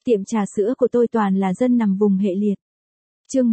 Tiệm trà sữa của tôi toàn là dân nằm vùng hệ liệt. Chương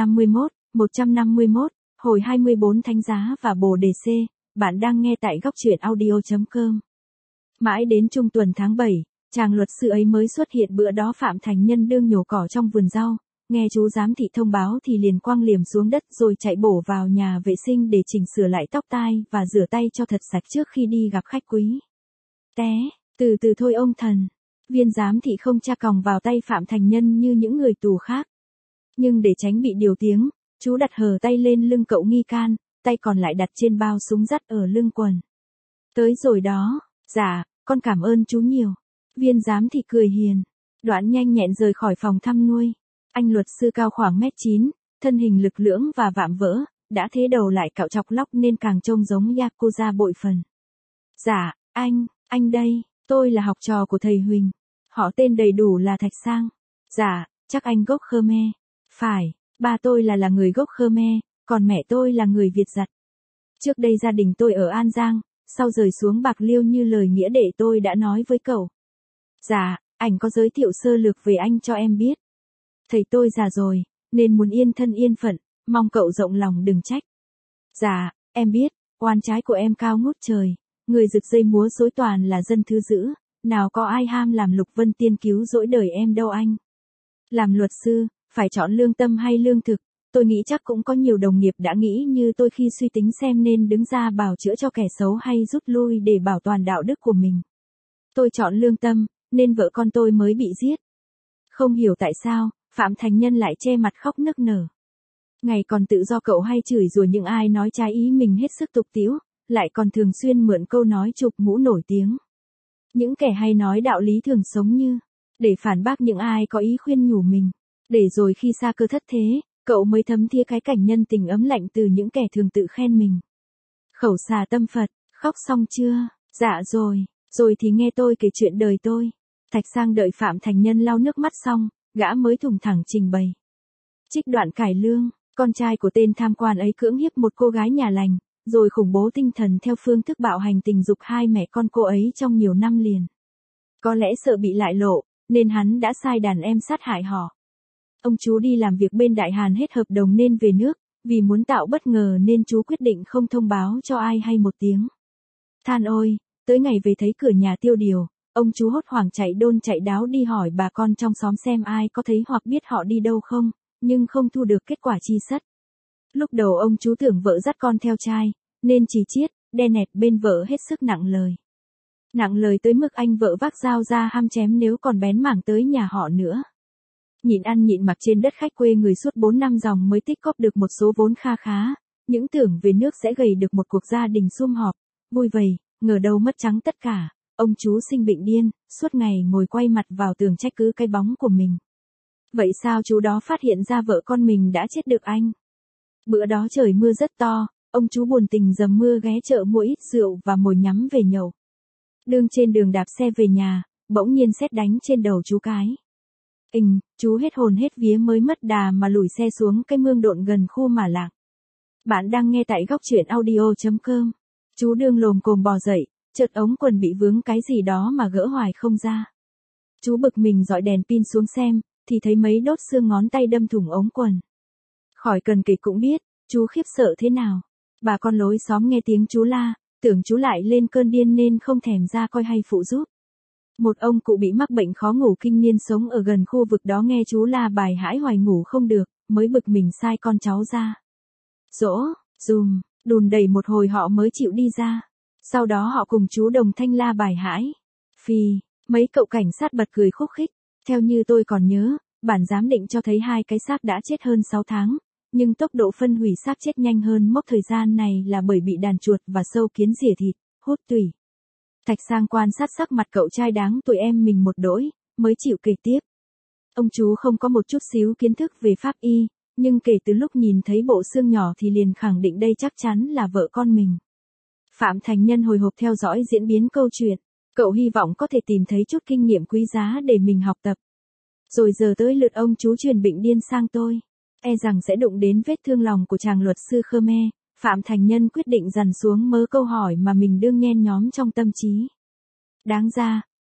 151, hồi 24 Thánh Giá và Bồ Đề C, bạn đang nghe tại góc truyện audio.com. Mãi đến trung tuần tháng 7, chàng luật sư ấy mới xuất hiện. Bữa đó Phạm Thành Nhân đương nhổ cỏ trong vườn rau, nghe chú giám thị thông báo thì liền quăng liềm xuống đất rồi chạy bổ vào nhà vệ sinh để chỉnh sửa lại tóc tai và rửa tay cho thật sạch trước khi đi gặp khách quý. Té, từ từ thôi ông thần. Viên giám thị không tra còng vào tay Phạm Thành Nhân như những người tù khác. Nhưng để tránh bị điều tiếng, chú đặt hờ tay lên lưng cậu nghi can, tay còn lại đặt trên bao súng dắt ở lưng quần. Tới rồi đó, dạ, con cảm ơn chú nhiều. Viên giám thị cười hiền, đoạn nhanh nhẹn rời khỏi phòng thăm nuôi. Anh luật sư cao khoảng 1m9, thân hình lực lưỡng và vạm vỡ, đã thế đầu lại cạo chọc lóc nên càng trông giống Yakuza bội phần. Dạ, anh đây, tôi là học trò của thầy Huỳnh. Họ tên đầy đủ là Thạch Sang. Dạ, chắc anh gốc Khmer. Phải, ba tôi là người gốc Khmer, còn mẹ tôi là người Việt giặt. Trước đây gia đình tôi ở An Giang, sau rời xuống Bạc Liêu như lời nghĩa đệ tôi đã nói với cậu. Dạ, anh có giới thiệu sơ lược về anh cho em biết. Thầy tôi già rồi, nên muốn yên thân yên phận, mong cậu rộng lòng đừng trách. Dạ, em biết, oan trái của em cao ngút trời, người rực dây múa rối toàn là dân thứ dữ, nào có ai ham làm Lục Vân Tiên cứu rỗi đời em đâu anh. Làm luật sư, phải chọn lương tâm hay lương thực, tôi nghĩ chắc cũng có nhiều đồng nghiệp đã nghĩ như tôi khi suy tính xem nên đứng ra bào chữa cho kẻ xấu hay rút lui để bảo toàn đạo đức của mình. Tôi chọn lương tâm, nên vợ con tôi mới bị giết. Không hiểu tại sao, Phạm Thành Nhân lại che mặt khóc nức nở. Ngày còn tự do cậu hay chửi rủa những ai nói trái ý mình hết sức tục tĩu, lại còn thường xuyên mượn câu nói chụp mũ nổi tiếng. Những kẻ hay nói đạo lý thường sống như, để phản bác những ai có ý khuyên nhủ mình. Để rồi khi xa cơ thất thế, cậu mới thấm thía cái cảnh nhân tình ấm lạnh từ những kẻ thường tự khen mình. Khẩu xà tâm Phật, khóc xong chưa? Dạ rồi thì nghe tôi kể chuyện đời tôi. Thạch Sang đợi Phạm Thành Nhân lau nước mắt xong, gã mới thùng thẳng trình bày. Trích đoạn cải lương, con trai của tên tham quan ấy cưỡng hiếp một cô gái nhà lành, rồi khủng bố tinh thần theo phương thức bạo hành tình dục hai mẹ con cô ấy trong nhiều năm liền. Có lẽ sợ bị lại lộ, nên hắn đã sai đàn em sát hại họ. Ông chú đi làm việc bên Đại Hàn hết hợp đồng nên về nước, vì muốn tạo bất ngờ nên chú quyết định không thông báo cho ai hay một tiếng. Than ôi, tới ngày về thấy cửa nhà tiêu điều, ông chú hốt hoảng chạy đôn chạy đáo đi hỏi bà con trong xóm xem ai có thấy hoặc biết họ đi đâu không, nhưng không thu được kết quả chi sất. Lúc đầu ông chú tưởng vợ dắt con theo trai, nên chỉ chiết, đe nẹt bên vợ hết sức nặng lời. Nặng lời tới mức anh vợ vác dao ra ham chém nếu còn bén mảng tới nhà họ nữa. Nhịn ăn nhịn mặc trên đất khách quê người suốt 4 năm dòng mới tích cóp được một số vốn kha khá, những tưởng về nước sẽ gầy được một cuộc gia đình sum họp, vui vầy, ngờ đâu mất trắng tất cả, ông chú sinh bệnh điên, suốt ngày ngồi quay mặt vào tường trách cứ cái bóng của mình. Vậy sao chú đó phát hiện ra vợ con mình đã chết được anh? Bữa đó trời mưa rất to, ông chú buồn tình dầm mưa ghé chợ mua ít rượu và mồi nhắm về nhậu. Đương trên đường đạp xe về nhà, bỗng nhiên sét đánh trên đầu chú cái. Chú hết hồn hết vía mới mất đà mà lùi xe xuống cái mương độn gần khu Mả Lạng. Bạn đang nghe tại góc truyện audio.com. Chú đương lồm cồm bò dậy, chợt ống quần bị vướng cái gì đó mà gỡ hoài không ra. Chú bực mình dọi đèn pin xuống xem, thì thấy mấy đốt xương ngón tay đâm thủng ống quần. Khỏi cần kể cũng biết, chú khiếp sợ thế nào. Bà con lối xóm nghe tiếng chú la, tưởng chú lại lên cơn điên nên không thèm ra coi hay phụ giúp. Một ông cụ bị mắc bệnh khó ngủ kinh niên sống ở gần khu vực đó nghe chú la bài hãi hoài ngủ không được, mới bực mình sai con cháu ra. Dỗ, dùm, đùn đẩy một hồi họ mới chịu đi ra. Sau đó họ cùng chú đồng thanh la bài hãi. Mấy cậu cảnh sát bật cười khúc khích. Theo như tôi còn nhớ, bản giám định cho thấy 2 cái xác đã chết hơn 6 tháng. Nhưng tốc độ phân hủy xác chết nhanh hơn mốc thời gian này là bởi bị đàn chuột và sâu kiến rỉa thịt, hút tủy. Thạch Sang quan sát sắc mặt cậu trai đáng tuổi em mình một đỗi, mới chịu kể tiếp. Ông chú không có một chút xíu kiến thức về pháp y, nhưng kể từ lúc nhìn thấy bộ xương nhỏ thì liền khẳng định đây chắc chắn là vợ con mình. Phạm Thành Nhân hồi hộp theo dõi diễn biến câu chuyện, cậu hy vọng có thể tìm thấy chút kinh nghiệm quý giá để mình học tập. Rồi giờ tới lượt ông chú truyền bệnh điên sang tôi. E rằng sẽ đụng đến vết thương lòng của chàng luật sư Khmer, Phạm Thành Nhân quyết định dằn xuống mớ câu hỏi mà mình đương nhen nhóm trong tâm trí. Đáng ra,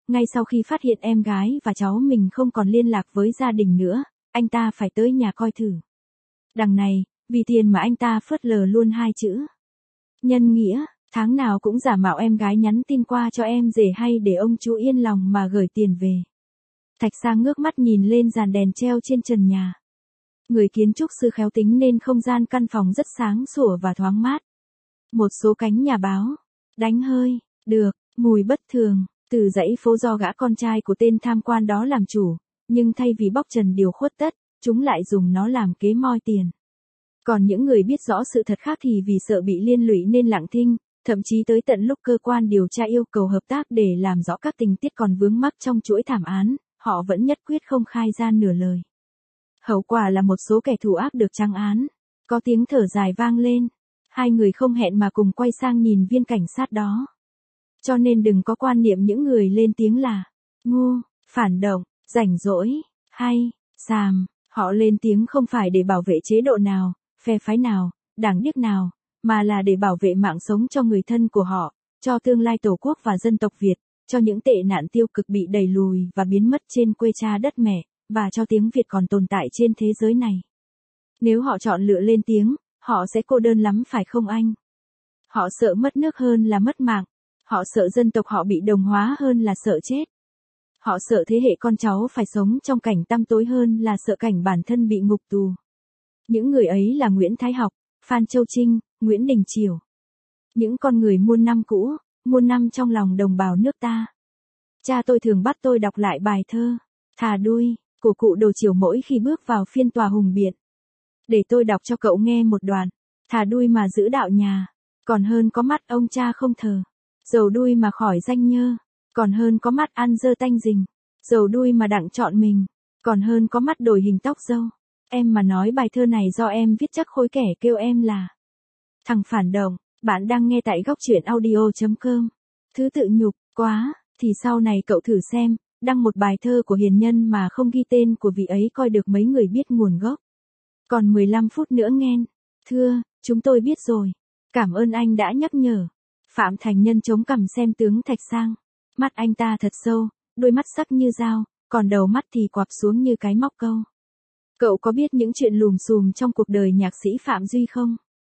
Ngay sau khi phát hiện em gái và cháu mình không còn liên lạc với gia đình nữa, anh ta phải tới nhà coi thử. Đằng này, vì tiền mà anh ta phớt lờ luôn hai chữ nhân nghĩa, tháng nào cũng giả mạo em gái nhắn tin qua cho em rể hay để ông chú yên lòng mà gửi tiền về. Thạch Sang ngước mắt nhìn lên dàn đèn treo trên trần nhà. Người kiến trúc sư khéo tính nên không gian căn phòng rất sáng sủa và thoáng mát. Một số cánh nhà báo, đánh hơi, được, mùi bất thường, từ dãy phố do gã con trai của tên tham quan đó làm chủ, nhưng thay vì bóc trần điều khuất tất, chúng lại dùng nó làm kế moi tiền. Còn những người biết rõ sự thật khác thì vì sợ bị liên lụy nên lặng thinh, thậm chí tới tận lúc cơ quan điều tra yêu cầu hợp tác để làm rõ các tình tiết còn vướng mắc trong chuỗi thảm án, họ vẫn nhất quyết không khai ra nửa lời. Hậu quả là một số kẻ thù ác được trắng án. Có tiếng thở dài vang lên. Hai người không hẹn mà cùng quay sang nhìn viên cảnh sát đó. Cho nên đừng có quan niệm những người lên tiếng là ngu, phản động, rảnh rỗi, hay, xàm. Họ lên tiếng không phải để bảo vệ chế độ nào, phe phái nào, đảng điếc nào, mà là để bảo vệ mạng sống cho người thân của họ, cho tương lai Tổ quốc và dân tộc Việt, cho những tệ nạn tiêu cực bị đẩy lùi và biến mất trên quê cha đất mẹ, và cho tiếng Việt còn tồn tại trên thế giới này. Nếu họ chọn lựa lên tiếng, họ sẽ cô đơn lắm phải không anh? Họ sợ mất nước hơn là mất mạng. Họ sợ dân tộc họ bị đồng hóa hơn là sợ chết. Họ sợ thế hệ con cháu phải sống trong cảnh tăm tối hơn là sợ cảnh bản thân bị ngục tù. Những người ấy là Nguyễn Thái Học, Phan Châu Trinh, Nguyễn Đình Chiểu. Những con người muôn năm cũ, muôn năm trong lòng đồng bào nước ta. Cha tôi thường bắt tôi đọc lại bài thơ Thà Đuôi của cụ Đồ Chiểu mỗi khi bước vào phiên tòa hùng biện. Để tôi đọc cho cậu nghe một đoạn. Thà đuôi mà giữ đạo nhà, còn hơn có mắt ông cha không thờ. Dầu đuôi mà khỏi danh nhơ, còn hơn có mắt ăn dơ tanh rình. Dầu đuôi mà đặng chọn mình, còn hơn có mắt đổi hình tóc râu. Em mà nói bài thơ này do em viết chắc khối kẻ kêu em là thằng phản động. Bạn đang nghe tại góc truyện audio.com. Thứ tự nhục quá, thì sau này cậu thử xem, đăng một bài thơ của hiền nhân mà không ghi tên của vị ấy coi được mấy người biết nguồn gốc. Còn 15 phút nữa nghen. Thưa, chúng tôi biết rồi. Cảm ơn anh đã nhắc nhở. Phạm Thành Nhân chống cằm xem tướng Thạch Sang. Mắt anh ta thật sâu, đôi mắt sắc như dao, còn đầu mắt thì quặp xuống như cái móc câu. Cậu có biết những chuyện lùm xùm trong cuộc đời nhạc sĩ Phạm Duy không?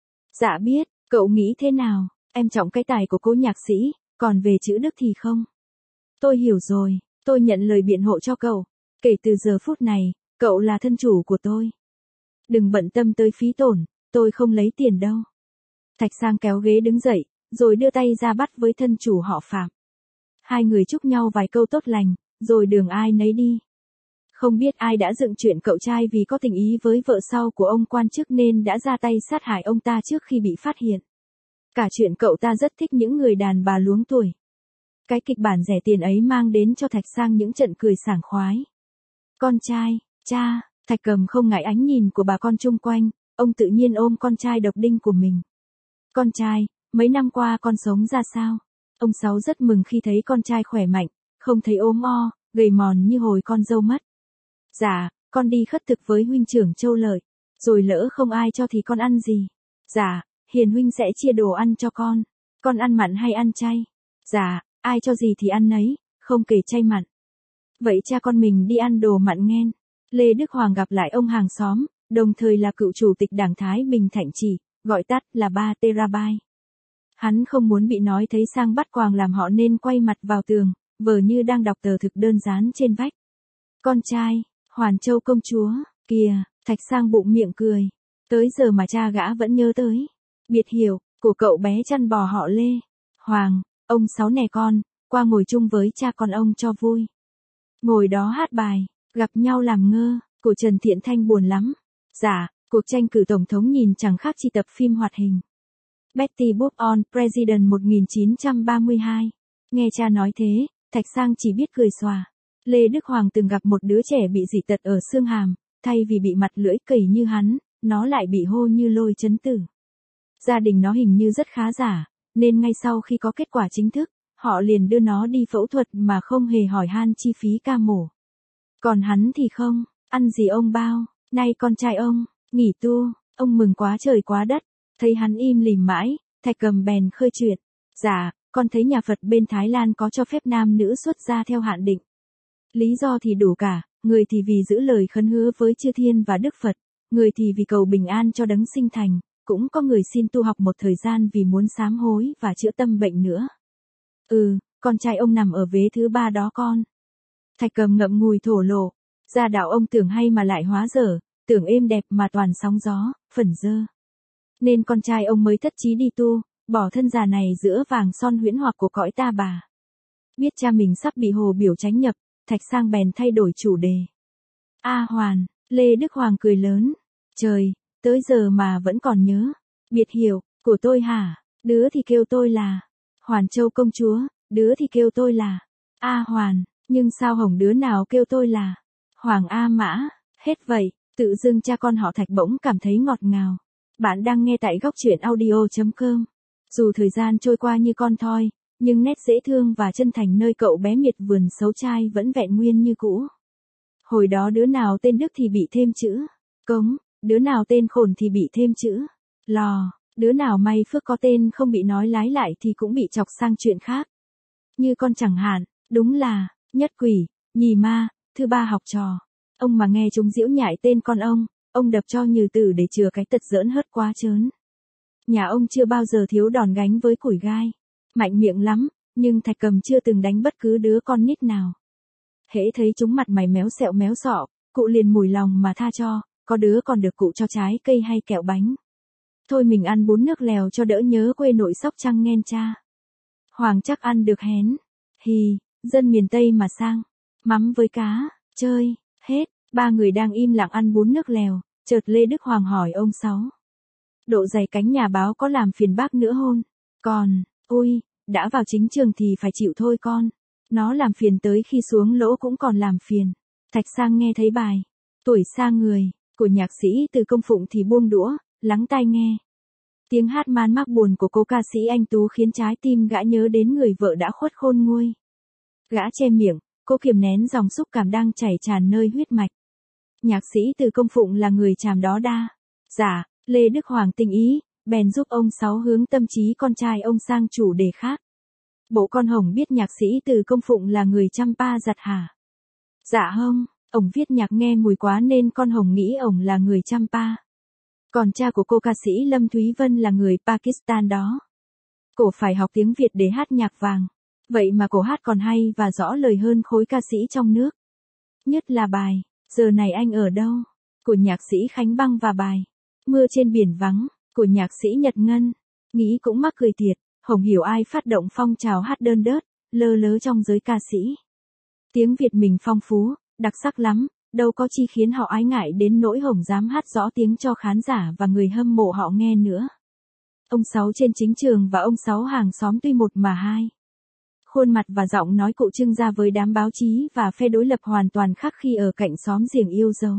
Dạ biết, cậu nghĩ thế nào? Em trọng cái tài của cô nhạc sĩ, còn về chữ đức thì không. Tôi hiểu rồi, tôi nhận lời biện hộ cho cậu. Kể từ giờ phút này, cậu là thân chủ của tôi. Đừng bận tâm tới phí tổn, tôi không lấy tiền đâu. Thạch Sang kéo ghế đứng dậy, rồi đưa tay ra bắt với thân chủ họ Phạm. Hai người chúc nhau vài câu tốt lành, rồi đường ai nấy đi. Không biết ai đã dựng chuyện cậu trai vì có tình ý với vợ sau của ông quan chức nên đã ra tay sát hại ông ta trước khi bị phát hiện. Cả chuyện cậu ta rất thích những người đàn bà luống tuổi. Cái kịch bản rẻ tiền ấy mang đến cho Thạch Sang những trận cười sảng khoái. Con trai, cha, Thạch Cầm không ngại ánh nhìn của bà con chung quanh, ông tự nhiên ôm con trai độc đinh của mình. Con trai, mấy năm qua con sống ra sao? Ông Sáu rất mừng khi thấy con trai khỏe mạnh, không thấy ốm o, gầy mòn như hồi con dâu mất. Dạ, con đi khất thực với huynh trưởng Châu Lợi, rồi lỡ không ai cho thì con ăn gì? Dạ, Hiền huynh sẽ chia đồ ăn cho con ăn mặn hay ăn chay? Dạ, ai cho gì thì ăn nấy, không kể chay mặn. Vậy cha con mình đi ăn đồ mặn nghen. Lê Đức Hoàng gặp lại ông hàng xóm, đồng thời là cựu chủ tịch Đảng Thái Bình Thạnh Chỉ, gọi tắt là 3 terabyte. Hắn không muốn bị nói thấy sang bắt quàng làm họ nên quay mặt vào tường, vờ như đang đọc tờ thực đơn dán trên vách. Con trai, Hoàn Châu công chúa, kìa, Thạch Sang bụng miệng cười. Tới giờ mà cha gã vẫn nhớ tới. Biệt hiệu, của cậu bé chăn bò họ Lê. Hoàng, ông Sáu nè con, qua ngồi chung với cha con ông cho vui. Ngồi đó hát bài, gặp nhau làm ngơ, của Trần Thiện Thanh buồn lắm. Dạ, cuộc tranh cử tổng thống nhìn chẳng khác chi tập phim hoạt hình. Betty Boop on President 1932. Nghe cha nói thế, Thạch Sang chỉ biết cười xòa. Lê Đức Hoàng từng gặp một đứa trẻ bị dị tật ở xương hàm, thay vì bị mặt lưỡi cầy như hắn, nó lại bị hô như lôi chấn tử. Gia đình nó hình như rất khá giả, nên ngay sau khi có kết quả chính thức, họ liền đưa nó đi phẫu thuật mà không hề hỏi han chi phí ca mổ. Còn hắn thì không, ăn gì ông bao, nay con trai ông, nghỉ tu, ông mừng quá trời quá đất, thấy hắn im lìm mãi, Thạch Cầm bèn khơi chuyện. Dạ, con thấy nhà Phật bên Thái Lan có cho phép nam nữ xuất gia theo hạn định. Lý do thì đủ cả, người thì vì giữ lời khấn hứa với chư thiên và Đức Phật, người thì vì cầu bình an cho đấng sinh thành, cũng có người xin tu học một thời gian vì muốn sám hối và chữa tâm bệnh nữa. Con trai ông nằm ở vế thứ 3 đó con. Thạch Cầm ngậm ngùi thổ lộ, gia đạo ông tưởng hay mà lại hóa dở, tưởng êm đẹp mà toàn sóng gió, phẩn dơ. Nên con trai ông mới thất chí đi tu, bỏ thân già này giữa vàng son huyễn hoặc của cõi ta bà. Biết cha mình sắp bị Hồ Biểu tránh nhập, Thạch Sang bèn thay đổi chủ đề. A Hoàn, Lê Đức Hoàng cười lớn. Trời, tới giờ mà vẫn còn nhớ. Biệt hiệu, của tôi hả? Đứa thì kêu tôi là Hoàn Châu công chúa, đứa thì kêu tôi là A Hoàn, nhưng sao hổng đứa nào kêu tôi là Hoàng A Mã, hết vậy, tự dưng cha con họ Thạch bỗng cảm thấy ngọt ngào. Bạn đang nghe tại góc truyện audio.com. Dù thời gian trôi qua như con thoi, nhưng nét dễ thương và chân thành nơi cậu bé miệt vườn xấu trai vẫn vẹn nguyên như cũ. Hồi đó đứa nào tên Đức thì bị thêm chữ Cống, đứa nào tên Khổn thì bị thêm chữ Lò, đứa nào may phước có tên không bị nói lái lại thì cũng bị chọc sang chuyện khác. Như con chẳng hạn, đúng là nhất quỷ, nhì ma, thứ ba học trò. Ông mà nghe chúng giễu nhại tên con ông đập cho như tử để chừa cái tật giỡn hớt quá trớn. Nhà ông chưa bao giờ thiếu đòn gánh với củi gai. Mạnh miệng lắm, nhưng Thạch Cầm chưa từng đánh bất cứ đứa con nít nào. Hễ thấy chúng mặt mày méo xẹo méo xọ, cụ liền mùi lòng mà tha cho, có đứa còn được cụ cho trái cây hay kẹo bánh. Thôi mình ăn bún nước lèo cho đỡ nhớ quê nội Sóc Trăng nghen cha. Hoàng chắc ăn được hén. Hì, dân miền Tây mà sang. Mắm với cá, chơi, hết. Ba người đang im lặng ăn bún nước lèo, chợt Lê Đức Hoàng hỏi ông Sáu. Độ dày cánh nhà báo có làm phiền bác nữa hôn? Còn, ôi, đã vào chính trường thì phải chịu thôi con. Nó làm phiền tới khi xuống lỗ cũng còn làm phiền. Thạch Sang nghe thấy bài Tuổi Xa Người của nhạc sĩ Từ Công Phụng thì buông đũa, lắng tai nghe. Tiếng hát man mác buồn của cô ca sĩ Anh Tú khiến trái tim gã nhớ đến người vợ đã khuất khôn nguôi. Gã che miệng, cô kiềm nén dòng xúc cảm đang chảy tràn nơi huyết mạch. Nhạc sĩ Từ Công Phụng là người chàm đó đa. Dạ, Lê Đức Hoàng tình ý, bèn giúp ông Sáu hướng tâm trí con trai ông sang chủ đề khác. Bộ con Hồng biết nhạc sĩ Từ Công Phụng là người Champa giặt hả? Dạ không, ổng viết nhạc nghe mùi quá nên con Hồng nghĩ ổng là người Champa. Còn cha của cô ca sĩ Lâm Thúy Vân là người Pakistan đó. Cổ phải học tiếng Việt để hát nhạc vàng. Vậy mà cổ hát còn hay và rõ lời hơn khối ca sĩ trong nước. Nhất là bài Giờ Này Anh Ở Đâu của nhạc sĩ Khánh Băng và bài Mưa Trên Biển Vắng của nhạc sĩ Nhật Ngân. Nghĩ cũng mắc cười thiệt, Hồng hiểu ai phát động phong trào hát đơn đớt, lơ lớ trong giới ca sĩ. Tiếng Việt mình phong phú, đặc sắc lắm, đâu có chi khiến họ ái ngại đến nỗi Hồng dám hát rõ tiếng cho khán giả và người hâm mộ họ nghe nữa. Ông Sáu trên chính trường và ông Sáu hàng xóm tuy một mà hai. Khuôn mặt và giọng nói cụ trưng ra với đám báo chí và phe đối lập hoàn toàn khác khi ở cạnh xóm giềng yêu dấu.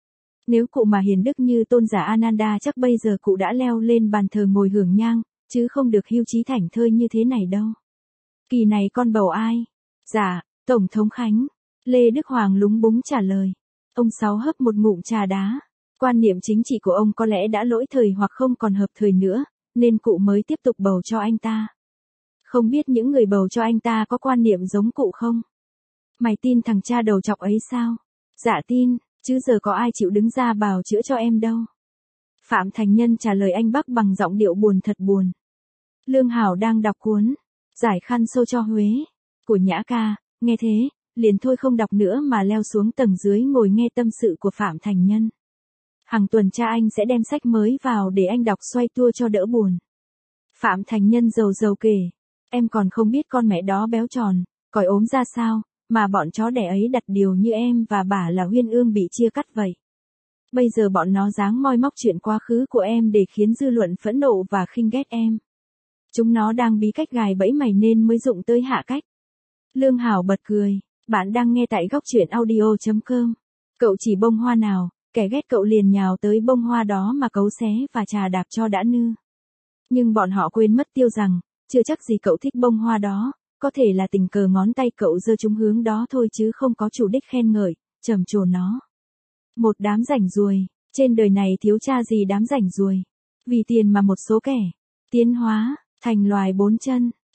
Nếu cụ mà hiền đức như tôn giả Ananda chắc bây giờ cụ đã leo lên bàn thờ ngồi hưởng nhang, chứ không được hưu trí thảnh thơi như thế này đâu. Kỳ này con bầu ai? Dạ, Tổng thống Khánh. Lê Đức Hoàng lúng búng trả lời. Ông Sáu hấp một ngụm trà đá. Quan niệm chính trị của ông có lẽ đã lỗi thời hoặc không còn hợp thời nữa, nên cụ mới tiếp tục bầu cho anh ta. Không biết những người bầu cho anh ta có quan niệm giống cụ không? Mày tin thằng cha đầu chọc ấy sao? Dạ tin, chứ giờ có ai chịu đứng ra bào chữa cho em đâu. Phạm Thành Nhân trả lời anh Bắc bằng giọng điệu buồn thật buồn. Lương Hảo đang đọc cuốn Giải khăn sâu cho Huế của Nhã Ca, nghe thế, liền thôi không đọc nữa mà leo xuống tầng dưới ngồi nghe tâm sự của Phạm Thành Nhân. Hàng tuần cha anh sẽ đem sách mới vào để anh đọc xoay tua cho đỡ buồn. Phạm Thành Nhân rầu rầu kể, em còn không biết con mẹ đó béo tròn, còi ốm ra sao, mà bọn chó đẻ ấy đặt điều như em và bà là Huyên Ương bị chia cắt vậy. Bây giờ bọn nó dáng moi móc chuyện quá khứ của em để khiến dư luận phẫn nộ và khinh ghét em. Chúng nó đang bí cách gài bẫy mày nên mới dụng tới hạ cách. Lương Hảo bật cười, bạn đang nghe tại góc truyện audio.com. Cậu chỉ bông hoa nào, kẻ ghét cậu liền nhào tới bông hoa đó mà cấu xé và chà đạp cho đã nư. Nhưng bọn họ quên mất tiêu rằng, chưa chắc gì cậu thích bông hoa đó, có thể là tình cờ ngón tay cậu giơ chúng hướng đó thôi chứ không có chủ đích khen ngợi, trầm trồ nó. Một đám rảnh ruồi, trên đời này thiếu cha gì đám rảnh ruồi. Vì tiền mà một số kẻ tiến hóa thành loài bốn chân,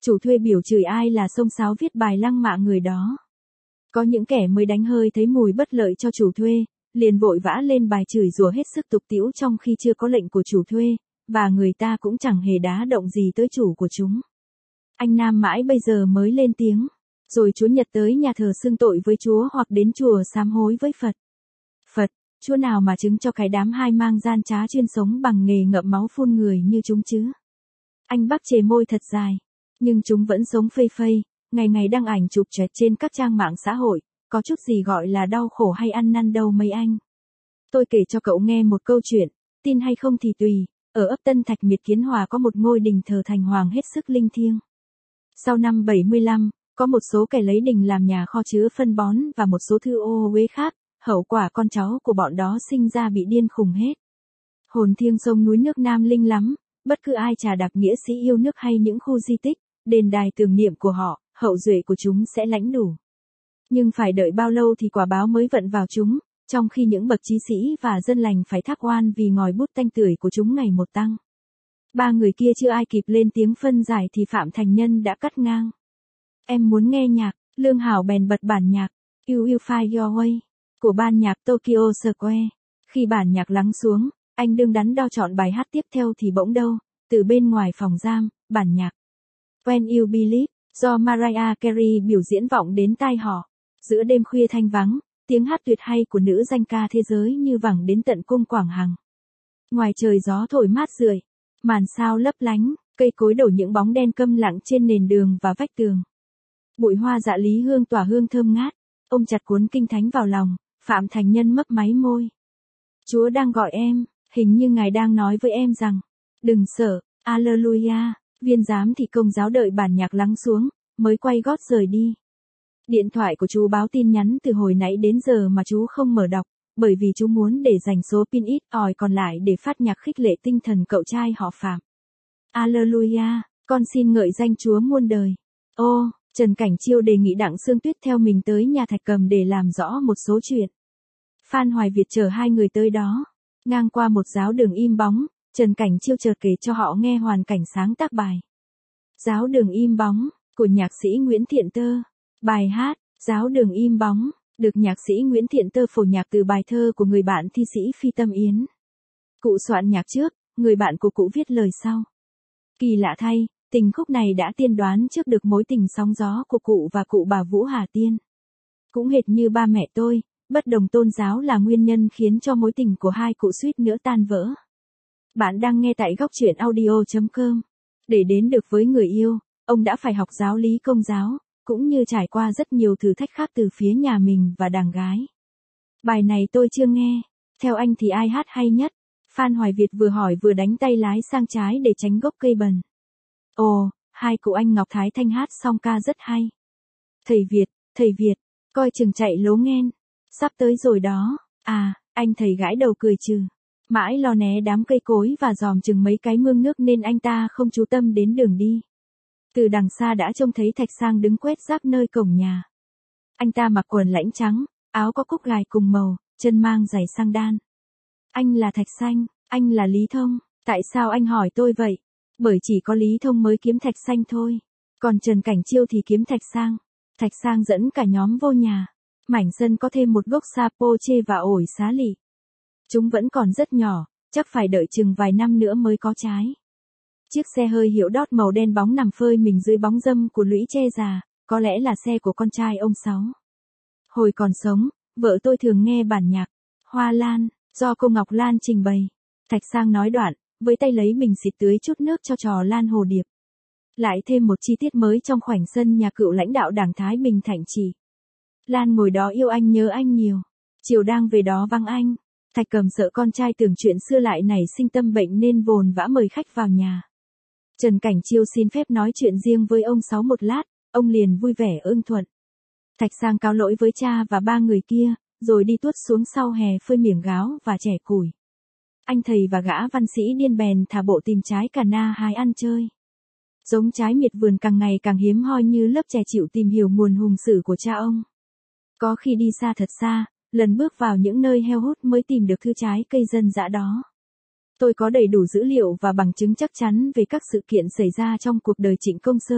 Chủ thuê biểu chửi ai là xông xáo viết bài lăng mạ người đó. Có những kẻ mới đánh hơi thấy mùi bất lợi cho chủ thuê, liền vội vã lên bài chửi rủa hết sức tục tĩu trong khi chưa có lệnh của chủ thuê, và người ta cũng chẳng hề đá động gì tới chủ của chúng. Anh Nam mãi bây giờ mới lên tiếng. Rồi Chúa Nhật tới nhà thờ xưng tội với Chúa hoặc đến chùa sám hối với Phật. Phật, Chúa nào mà chứng cho cái đám hai mang gian trá chuyên sống bằng nghề ngậm máu phun người như chúng chứ? Anh Bắc chề môi thật dài. Nhưng chúng vẫn sống phây phây, ngày ngày đăng ảnh chụp choẹt trên các trang mạng xã hội, có chút gì gọi là đau khổ hay ăn năn đâu mấy anh. Tôi kể cho cậu nghe một câu chuyện, tin hay không thì tùy, ở ấp Tân Thạch Miệt Kiến Hòa có một ngôi đình thờ Thành Hoàng hết sức linh thiêng. Sau năm 75, có một số kẻ lấy đình làm nhà kho chứa phân bón và một số thư ô uế khác, hậu quả con cháu của bọn đó sinh ra bị điên khùng hết. Hồn thiêng sông núi nước Nam linh lắm, bất cứ ai trà đạp nghĩa sĩ yêu nước hay những khu di tích, đền đài tưởng niệm của họ, hậu duệ của chúng sẽ lãnh đủ. Nhưng phải đợi bao lâu thì quả báo mới vận vào chúng, trong khi những bậc chí sĩ và dân lành phải thác oan vì ngòi bút tanh tưởi của chúng ngày một tăng. Ba người kia chưa ai kịp lên tiếng phân giải thì Phạm Thành Nhân đã cắt ngang. Em muốn nghe nhạc, Lương Hảo bèn bật bản nhạc, You Will Find Your Way, của ban nhạc Tokyo Square. Khi bản nhạc lắng xuống, anh đương đắn đo chọn bài hát tiếp theo thì bỗng đâu, từ bên ngoài phòng giam, bản nhạc When You Believe, do Mariah Carey biểu diễn vọng đến tai họ. Giữa đêm khuya thanh vắng, tiếng hát tuyệt hay của nữ danh ca thế giới như vẳng đến tận cung Quảng Hằng. Ngoài trời gió thổi mát rượi, màn sao lấp lánh, cây cối đổ những bóng đen câm lặng trên nền đường và vách tường. Bụi hoa dạ lý hương tỏa hương thơm ngát, ôm chặt cuốn kinh thánh vào lòng, Phạm Thành Nhân mấp máy môi. Chúa đang gọi em, hình như Ngài đang nói với em rằng, đừng sợ, Alleluia. Viên giám thị công giáo đợi bản nhạc lắng xuống, mới quay gót rời đi. Điện thoại của chú báo tin nhắn từ hồi nãy đến giờ mà chú không mở đọc, bởi vì chú muốn để dành số pin ít ỏi còn lại để phát nhạc khích lệ tinh thần cậu trai họ Phạm. Alleluia, con xin ngợi danh Chúa muôn đời. Ô, Trần Cảnh Chiêu đề nghị Đặng Sương Tuyết theo mình tới nhà Thạch Cầm để làm rõ một số chuyện. Phan Hoài Việt chở hai người tới đó. Ngang qua một giáo đường im bóng, Trần Cảnh Chiêu chợt kể cho họ nghe hoàn cảnh sáng tác bài Giáo đường im bóng, của nhạc sĩ Nguyễn Thiện Tơ. Bài hát, Giáo đường im bóng, được nhạc sĩ Nguyễn Thiện Tơ phổ nhạc từ bài thơ của người bạn thi sĩ Phi Tâm Yến. Cụ soạn nhạc trước, người bạn của cụ viết lời sau. Kỳ lạ thay, tình khúc này đã tiên đoán trước được mối tình sóng gió của cụ và cụ bà Vũ Hà Tiên. Cũng hệt như ba mẹ tôi, bất đồng tôn giáo là nguyên nhân khiến cho mối tình của hai cụ suýt nữa tan vỡ. Bạn đang nghe tại góc truyện audio.com. Để đến được với người yêu, ông đã phải học giáo lý Công giáo, cũng như trải qua rất nhiều thử thách khác từ phía nhà mình và đàng gái. Bài này tôi chưa nghe, theo anh thì ai hát hay nhất? Phan Hoài Việt vừa hỏi vừa đánh tay lái sang trái để tránh gốc cây bần. Ồ, hai cụ anh Ngọc Thái Thanh hát song ca rất hay. Thầy Việt, coi chừng chạy lố nghen. Sắp tới rồi đó. À, anh thầy gãi đầu cười trừ. Mãi lo né đám cây cối và dòm chừng mấy cái mương nước nên anh ta không chú tâm đến đường đi. Từ đằng xa đã trông thấy Thạch Sang đứng quét rác nơi cổng nhà. Anh ta mặc quần lãnh trắng, áo có cúc gài cùng màu, chân mang giày sang đan. Anh là Thạch Xanh, anh là Lý Thông, tại sao anh hỏi tôi vậy? Bởi chỉ có Lý Thông mới kiếm Thạch Xanh thôi, còn Trần Cảnh Chiêu thì kiếm Thạch Sang. Thạch Sang dẫn cả nhóm vô nhà. Mảnh sân có thêm một gốc sapo chê và ổi xá lị. Chúng vẫn còn rất nhỏ, chắc phải đợi chừng vài năm nữa mới có trái. Chiếc xe hơi hiệu đót màu đen bóng nằm phơi mình dưới bóng râm của lũy tre già, có lẽ là xe của con trai ông Sáu. Hồi còn sống, vợ tôi thường nghe bản nhạc Hoa Lan, do cô Ngọc Lan trình bày. Thạch Sang nói đoạn, với tay lấy bình xịt tưới chút nước cho trò Lan Hồ Điệp. Lại thêm một chi tiết mới trong khoảnh sân nhà cựu lãnh đạo Đảng Thái Bình Thạnh Trị. Lan ngồi đó yêu anh nhớ anh nhiều. Chiều đang về đó vắng anh. Thạch Cầm sợ con trai tưởng chuyện xưa lại nảy sinh tâm bệnh nên vồn vã mời khách vào nhà. Trần Cảnh Chiêu xin phép nói chuyện riêng với ông Sáu một lát, ông liền vui vẻ ưng thuận. Thạch Sang cáo lỗi với cha và ba người kia, rồi đi tuốt xuống sau hè phơi miếng gáo và chẻ củi. Anh thầy và gã văn sĩ điên bèn thả bộ tìm trái cà na hái ăn chơi. Giống trái miệt vườn càng ngày càng hiếm hoi như lớp trẻ chịu tìm hiểu nguồn hùng sử của cha ông. Có khi đi xa thật xa, lần bước vào những nơi heo hút mới tìm được thứ trái cây dân dã đó. Tôi có đầy đủ dữ liệu và bằng chứng chắc chắn về các sự kiện xảy ra trong cuộc đời Trịnh Công Sơn,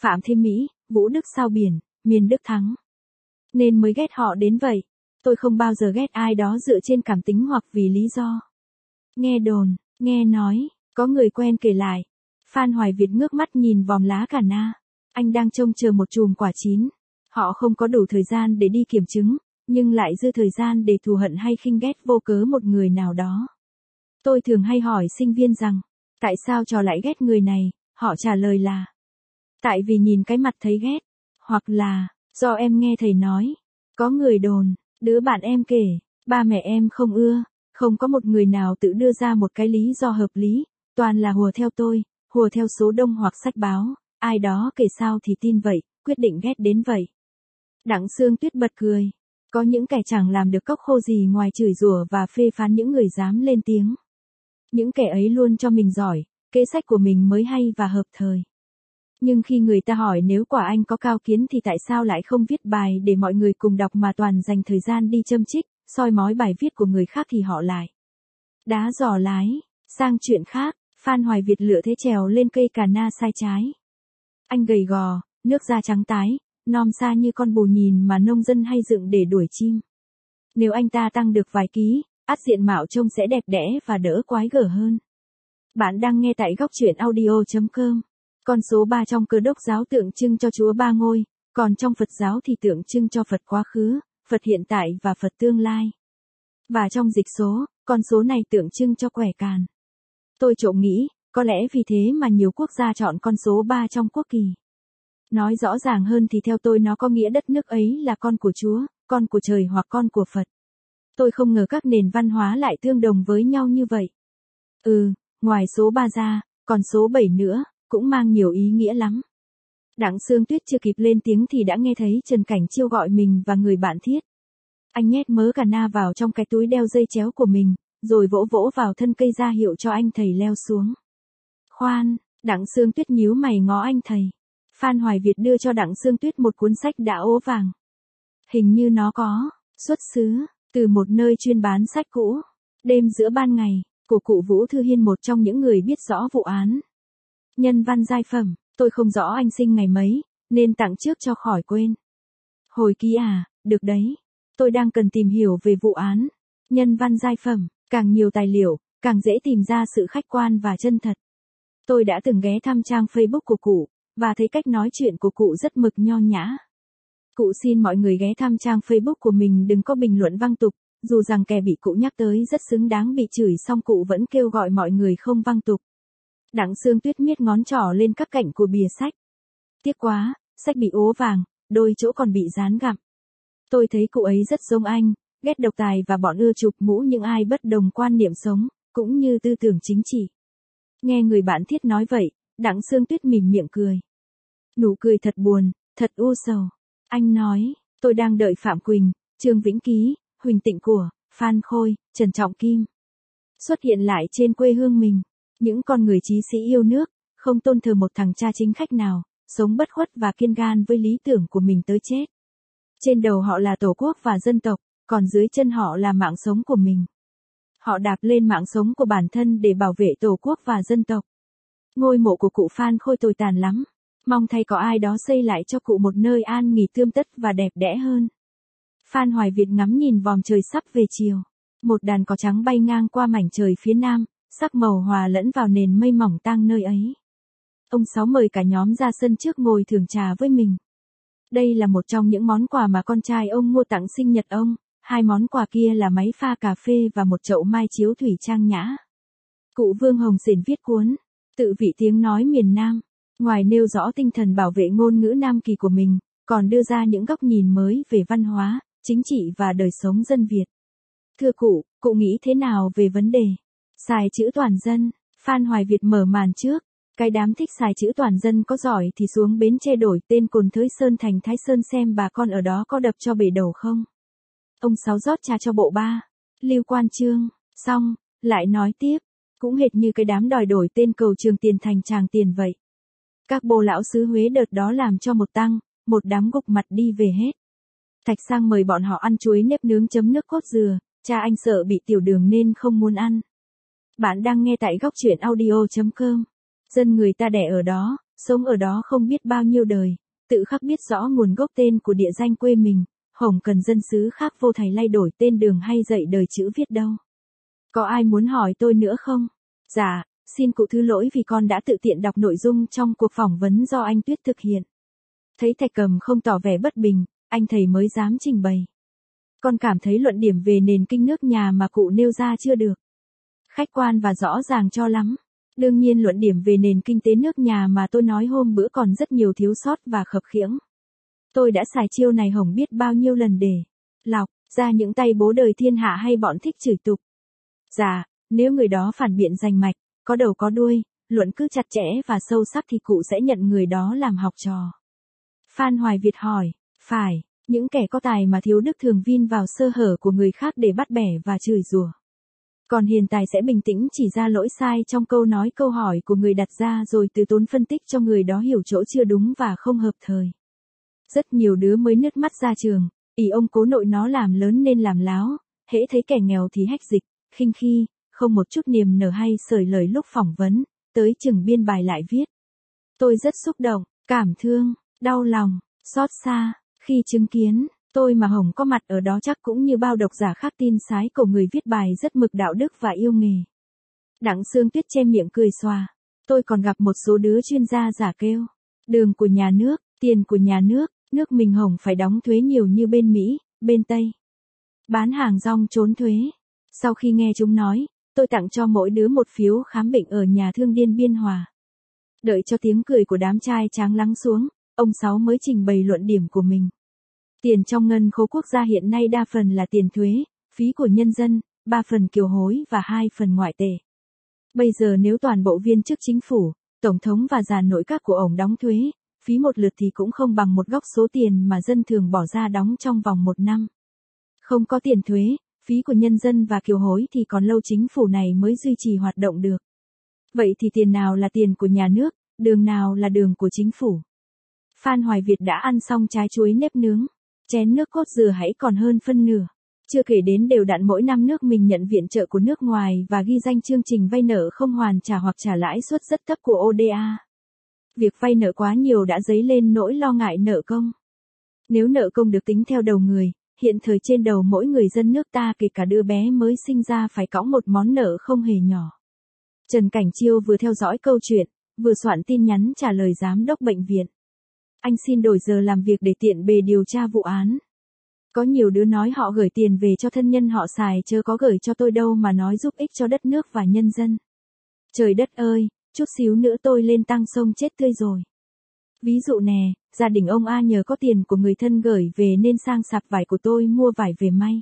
Phạm Thêm Mỹ, Vũ Đức sao biển, miền Đức thắng. Nên mới ghét họ đến vậy. Tôi không bao giờ ghét ai đó dựa trên cảm tính hoặc vì lý do. Nghe đồn, nghe nói, có người quen kể lại. Phan Hoài Việt ngước mắt nhìn vòm lá cà na. Anh đang trông chờ một chùm quả chín. Họ không có đủ thời gian để đi kiểm chứng, nhưng lại dư thời gian để thù hận hay khinh ghét vô cớ một người nào đó. Tôi thường hay hỏi sinh viên rằng, tại sao trò lại ghét người này? Họ trả lời là, tại vì nhìn cái mặt thấy ghét. Hoặc là, do em nghe thầy nói. Có người đồn, đứa bạn em kể, ba mẹ em không ưa. Không có một người nào tự đưa ra một cái lý do hợp lý. Toàn là hùa theo tôi, hùa theo số đông hoặc sách báo. Ai đó kể sao thì tin vậy, quyết định ghét đến vậy. Đặng Sương Tuyết bật cười. Có những kẻ chẳng làm được cóc khô gì ngoài chửi rủa và phê phán những người dám lên tiếng. Những kẻ ấy luôn cho mình giỏi, kế sách của mình mới hay và hợp thời. Nhưng khi người ta hỏi nếu quả anh có cao kiến thì tại sao lại không viết bài để mọi người cùng đọc mà toàn dành thời gian đi châm chích, soi mói bài viết của người khác thì họ lại đá giò lái, sang chuyện khác. Phan Hoài Việt lựa thế trèo lên cây cà na sai trái. Anh gầy gò, nước da trắng tái, nom xa như con bồ nhìn mà nông dân hay dựng để đuổi chim. Nếu anh ta tăng được vài ký, ắt diện mạo trông sẽ đẹp đẽ và đỡ quái gở hơn. Bạn đang nghe tại góc truyện audio.com. Con số 3 trong Cơ đốc giáo tượng trưng cho Chúa Ba Ngôi, còn trong Phật giáo thì tượng trưng cho Phật quá khứ, Phật hiện tại và Phật tương lai. Và trong dịch số, con số này tượng trưng cho quẻ càn. Tôi trộm nghĩ, có lẽ vì thế mà nhiều quốc gia chọn con số 3 trong quốc kỳ. Nói rõ ràng hơn thì theo tôi nó có nghĩa đất nước ấy là con của Chúa, con của trời hoặc con của Phật. Tôi không ngờ các nền văn hóa lại tương đồng với nhau như vậy. Ngoài số 3 ra, còn số 7 nữa, cũng mang nhiều ý nghĩa lắm. Đặng Sương Tuyết chưa kịp lên tiếng thì đã nghe thấy Trần Cảnh Chiêu gọi mình và người bạn Thiết. Anh nhét mớ cà na vào trong cái túi đeo dây chéo của mình, rồi vỗ vỗ vào thân cây ra hiệu cho anh thầy leo xuống. Khoan, Đặng Sương Tuyết nhíu mày ngó anh thầy. Phan Hoài Việt đưa cho Đặng Sương Tuyết một cuốn sách đã ố vàng. Hình như nó có xuất xứ từ một nơi chuyên bán sách cũ. Đêm giữa ban ngày, của cụ Vũ Thư Hiên, một trong những người biết rõ vụ án. Nhân văn giai phẩm, tôi không rõ anh sinh ngày mấy, nên tặng trước cho khỏi quên. Hồi ký à, được đấy. Tôi đang cần tìm hiểu về vụ án. Nhân văn giai phẩm, càng nhiều tài liệu, càng dễ tìm ra sự khách quan và chân thật. Tôi đã từng ghé thăm trang Facebook của cụ, và thấy cách nói chuyện của cụ rất mực nho nhã. Cụ xin mọi người ghé thăm trang Facebook của mình đừng có bình luận văng tục, dù rằng kẻ bị cụ nhắc tới rất xứng đáng bị chửi, song cụ vẫn kêu gọi mọi người không văng tục. Đặng Sương Tuyết miết ngón trỏ lên các cạnh của bìa sách. Tiếc quá, sách bị ố vàng, đôi chỗ còn bị dán gặm. Tôi thấy cụ ấy rất giống anh, ghét độc tài và bọn ưa chụp mũ những ai bất đồng quan niệm sống, cũng như tư tưởng chính trị. Nghe người bạn Thiết nói vậy, Đặng Sương Tuyết mỉm miệng cười. Nụ cười thật buồn, thật u sầu. Anh nói, tôi đang đợi Phạm Quỳnh, Trương Vĩnh Ký, Huỳnh Tịnh Của, Phan Khôi, Trần Trọng Kim xuất hiện lại trên quê hương mình. Những con người chí sĩ yêu nước, không tôn thờ một thằng cha chính khách nào, sống bất khuất và kiên gan với lý tưởng của mình tới chết. Trên đầu họ là tổ quốc và dân tộc, còn dưới chân họ là mạng sống của mình. Họ đạp lên mạng sống của bản thân để bảo vệ tổ quốc và dân tộc. Ngôi mộ của cụ Phan Khôi tồi tàn lắm. Mong thay có ai đó xây lại cho cụ một nơi an nghỉ tươm tất và đẹp đẽ hơn. Phan Hoài Việt ngắm nhìn vòm trời sắp về chiều. Một đàn cò trắng bay ngang qua mảnh trời phía nam, sắc màu hòa lẫn vào nền mây mỏng tang nơi ấy. Ông Sáu mời cả nhóm ra sân trước ngồi thưởng trà với mình. Đây là một trong những món quà mà con trai ông mua tặng sinh nhật ông. Hai món quà kia là máy pha cà phê và một chậu mai chiếu thủy trang nhã. Cụ Vương Hồng Sển viết cuốn Tự vị tiếng nói miền Nam. Ngoài nêu rõ tinh thần bảo vệ ngôn ngữ Nam Kỳ của mình, còn đưa ra những góc nhìn mới về văn hóa, chính trị và đời sống dân Việt. Thưa cụ nghĩ thế nào về vấn đề xài chữ toàn dân? Phan Hoài Việt mở màn trước. Cái đám thích xài chữ toàn dân có giỏi thì xuống Bến Tre đổi tên Cồn Thới Sơn thành Thái Sơn xem bà con ở đó có đập cho bể đầu không. Ông Sáu rót trà cho bộ ba. Lưu Quan Chương, xong, lại nói tiếp. Cũng hệt như cái đám đòi đổi tên cầu Trường Tiền thành Tràng Tiền vậy. Các bồ lão xứ Huế đợt đó làm cho một tăng, một đám gục mặt đi về hết. Thạch Sang mời bọn họ ăn chuối nếp nướng chấm nước cốt dừa, cha anh sợ bị tiểu đường nên không muốn ăn. Bạn đang nghe tại góc truyện audio.com. Dân người ta đẻ ở đó, sống ở đó không biết bao nhiêu đời, tự khắc biết rõ nguồn gốc tên của địa danh quê mình, hổng cần dân xứ khác vô thầy lay đổi tên đường hay dạy đời chữ viết đâu. Có ai muốn hỏi tôi nữa không? Dạ, xin cụ thứ lỗi vì con đã tự tiện đọc nội dung trong cuộc phỏng vấn do anh Tuyết thực hiện. Thấy Thạch Cầm không tỏ vẻ bất bình, anh thầy mới dám trình bày. Con cảm thấy luận điểm về nền kinh nước nhà mà cụ nêu ra chưa được khách quan và rõ ràng cho lắm. Đương nhiên luận điểm về nền kinh tế nước nhà mà tôi nói hôm bữa còn rất nhiều thiếu sót và khập khiễng. Tôi đã xài chiêu này hổng biết bao nhiêu lần để lọc ra những tay bố đời thiên hạ hay bọn thích chửi tục. Dạ, nếu người đó phản biện rành mạch, có đầu có đuôi, luận cứ chặt chẽ và sâu sắc thì cụ sẽ nhận người đó làm học trò. Phan Hoài Việt hỏi, phải, những kẻ có tài mà thiếu đức thường vin vào sơ hở của người khác để bắt bẻ và chửi rủa. Còn hiền tài sẽ bình tĩnh chỉ ra lỗi sai trong câu nói câu hỏi của người đặt ra rồi từ tốn phân tích cho người đó hiểu chỗ chưa đúng và không hợp thời. Rất nhiều đứa mới nứt mắt ra trường, ý ông cố nội nó làm lớn nên làm láo, hễ thấy kẻ nghèo thì hách dịch, khinh khi, không một chút niềm nở hay sởi lời lúc phỏng vấn, tới chừng biên bài lại viết. Tôi rất xúc động, cảm thương, đau lòng, xót xa, khi chứng kiến, tôi mà hổng có mặt ở đó chắc cũng như bao độc giả khác tin sái cổ người viết bài rất mực đạo đức và yêu nghề. Đặng Sương Tuyết che miệng cười xòa. Tôi còn gặp một số đứa chuyên gia giả kêu. Đường của nhà nước, tiền của nhà nước mình hổng phải đóng thuế nhiều như bên Mỹ, bên Tây. Bán hàng rong trốn thuế. Sau khi nghe chúng nói, tôi tặng cho mỗi đứa một phiếu khám bệnh ở nhà thương Điên Biên Hòa. Đợi cho tiếng cười của đám trai tráng lắng xuống, ông Sáu mới trình bày luận điểm của mình. Tiền trong ngân khố quốc gia hiện nay đa phần là tiền thuế, phí của nhân dân, 3 phần kiều hối và 2 phần ngoại tệ. Bây giờ nếu toàn bộ viên chức chính phủ, tổng thống và già nội các của ổng đóng thuế, phí một lượt thì cũng không bằng một góc số tiền mà dân thường bỏ ra đóng trong vòng 1 năm. Không có tiền thuế, phí của nhân dân và kiều hối thì còn lâu chính phủ này mới duy trì hoạt động được. Vậy thì tiền nào là tiền của nhà nước, đường nào là đường của chính phủ? Phan Hoài Việt đã ăn xong trái chuối nếp nướng. Chén nước cốt dừa hãy còn hơn phân nửa. Chưa kể đến đều đặn mỗi năm nước mình nhận viện trợ của nước ngoài và ghi danh chương trình vay nợ không hoàn trả hoặc trả lãi suất rất thấp của ODA. Việc vay nợ quá nhiều đã dấy lên nỗi lo ngại nợ công. Nếu nợ công được tính theo đầu người, hiện thời trên đầu mỗi người dân nước ta kể cả đứa bé mới sinh ra phải cõng một món nợ không hề nhỏ. Trần Cảnh Chiêu vừa theo dõi câu chuyện, vừa soạn tin nhắn trả lời giám đốc bệnh viện. Anh xin đổi giờ làm việc để tiện bề điều tra vụ án. Có nhiều đứa nói họ gửi tiền về cho thân nhân họ xài chớ có gửi cho tôi đâu mà nói giúp ích cho đất nước và nhân dân. Trời đất ơi, chút xíu nữa tôi lên tăng sông chết tươi rồi. Ví dụ nè, gia đình ông A nhờ có tiền của người thân gửi về nên sang sạp vải của tôi mua vải về may.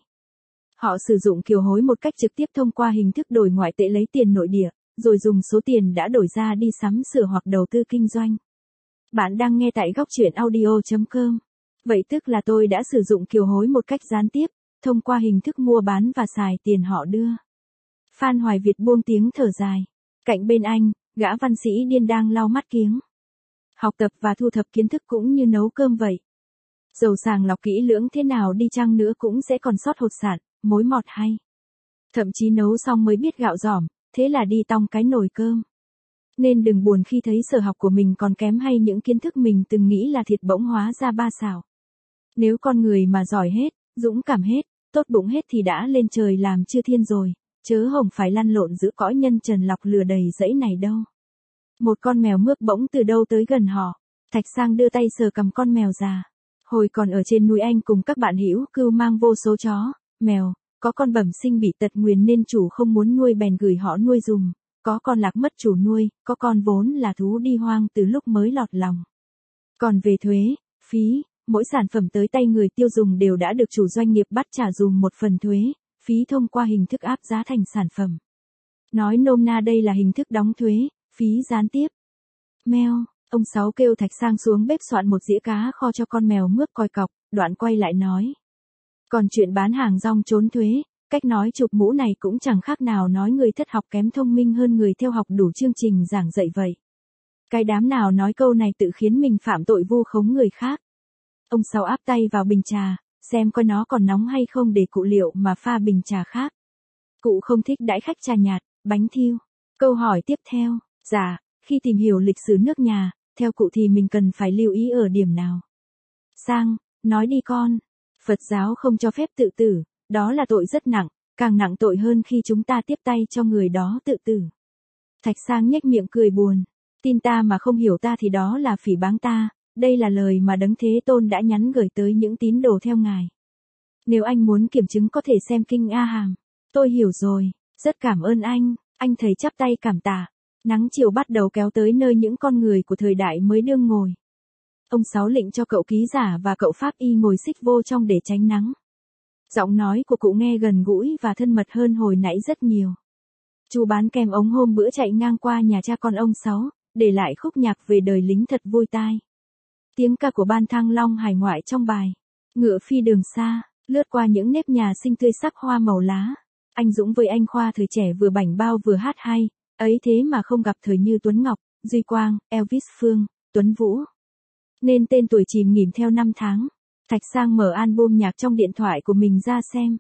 Họ sử dụng kiều hối một cách trực tiếp thông qua hình thức đổi ngoại tệ lấy tiền nội địa, rồi dùng số tiền đã đổi ra đi sắm sửa hoặc đầu tư kinh doanh. Bạn đang nghe tại góc truyện audio.com. Vậy tức là tôi đã sử dụng kiều hối một cách gián tiếp, thông qua hình thức mua bán và xài tiền họ đưa. Phan Hoài Việt buông tiếng thở dài. Cạnh bên anh, gã văn sĩ điên đang lau mắt kiếng. Học tập và thu thập kiến thức cũng như nấu cơm vậy. Dầu sàng lọc kỹ lưỡng thế nào đi chăng nữa cũng sẽ còn sót hột sạn, mối mọt hay. Thậm chí nấu xong mới biết gạo giỏm, thế là đi tong cái nồi cơm. Nên đừng buồn khi thấy sở học của mình còn kém hay những kiến thức mình từng nghĩ là thiệt bỗng hóa ra ba xảo. Nếu con người mà giỏi hết, dũng cảm hết, tốt bụng hết thì đã lên trời làm chư thiên rồi, chớ hổng phải lăn lộn giữa cõi nhân trần lọc lừa đầy dẫy này đâu. Một con mèo mướp bỗng từ đâu tới gần họ. Thạch Sang đưa tay sờ cầm con mèo già. Hồi còn ở trên núi Anh cùng các bạn hữu cưu mang vô số chó, mèo, có con bẩm sinh bị tật nguyền nên chủ không muốn nuôi bèn gửi họ nuôi dùm. Có con lạc mất chủ nuôi, có con vốn là thú đi hoang từ lúc mới lọt lòng. Còn về thuế, phí, mỗi sản phẩm tới tay người tiêu dùng đều đã được chủ doanh nghiệp bắt trả dùm một phần thuế, phí thông qua hình thức áp giá thành sản phẩm. Nói nôm na đây là hình thức đóng thuế, phí gián tiếp. Meo, ông Sáu kêu Thạch Sang xuống bếp soạn một dĩa cá kho cho con mèo mướp coi cọc, đoạn quay lại nói. Còn chuyện bán hàng rong trốn thuế, cách nói chụp mũ này cũng chẳng khác nào nói người thất học kém thông minh hơn người theo học đủ chương trình giảng dạy vậy. Cái đám nào nói câu này tự khiến mình phạm tội vu khống người khác. Ông Sáu áp tay vào bình trà, xem coi nó còn nóng hay không để cụ liệu mà pha bình trà khác. Cụ không thích đãi khách trà nhạt, bánh thiêu. Câu hỏi tiếp theo, dạ, khi tìm hiểu lịch sử nước nhà, theo cụ thì mình cần phải lưu ý ở điểm nào? Sang, nói đi con. Phật giáo không cho phép tự tử, đó là tội rất nặng, càng nặng tội hơn khi chúng ta tiếp tay cho người đó tự tử. Thạch Sang nhếch miệng cười buồn. Tin ta mà không hiểu ta thì đó là phỉ báng ta, đây là lời mà Đấng Thế Tôn đã nhắn gửi tới những tín đồ theo ngài. Nếu anh muốn kiểm chứng có thể xem kinh A Hàm. Tôi hiểu rồi, rất cảm ơn anh thầy chắp tay cảm tạ. Nắng chiều bắt đầu kéo tới nơi những con người của thời đại mới đương ngồi. Ông Sáu lệnh cho cậu ký giả và cậu pháp y ngồi xích vô trong để tránh nắng. Giọng nói của cụ nghe gần gũi và thân mật hơn hồi nãy rất nhiều. Chú bán kem ống hôm bữa chạy ngang qua nhà cha con ông Sáu, để lại khúc nhạc về đời lính thật vui tai. Tiếng ca của ban Thăng Long hải ngoại trong bài Ngựa phi đường xa, lướt qua những nếp nhà xinh tươi sắc hoa màu lá. Anh Dũng với anh Khoa thời trẻ vừa bảnh bao vừa hát hay, ấy thế mà không gặp thời như Tuấn Ngọc, Duy Quang, Elvis Phương, Tuấn Vũ. Nên tên tuổi chìm nghỉm theo năm tháng. Thạch Sang mở album nhạc trong điện thoại của mình ra xem.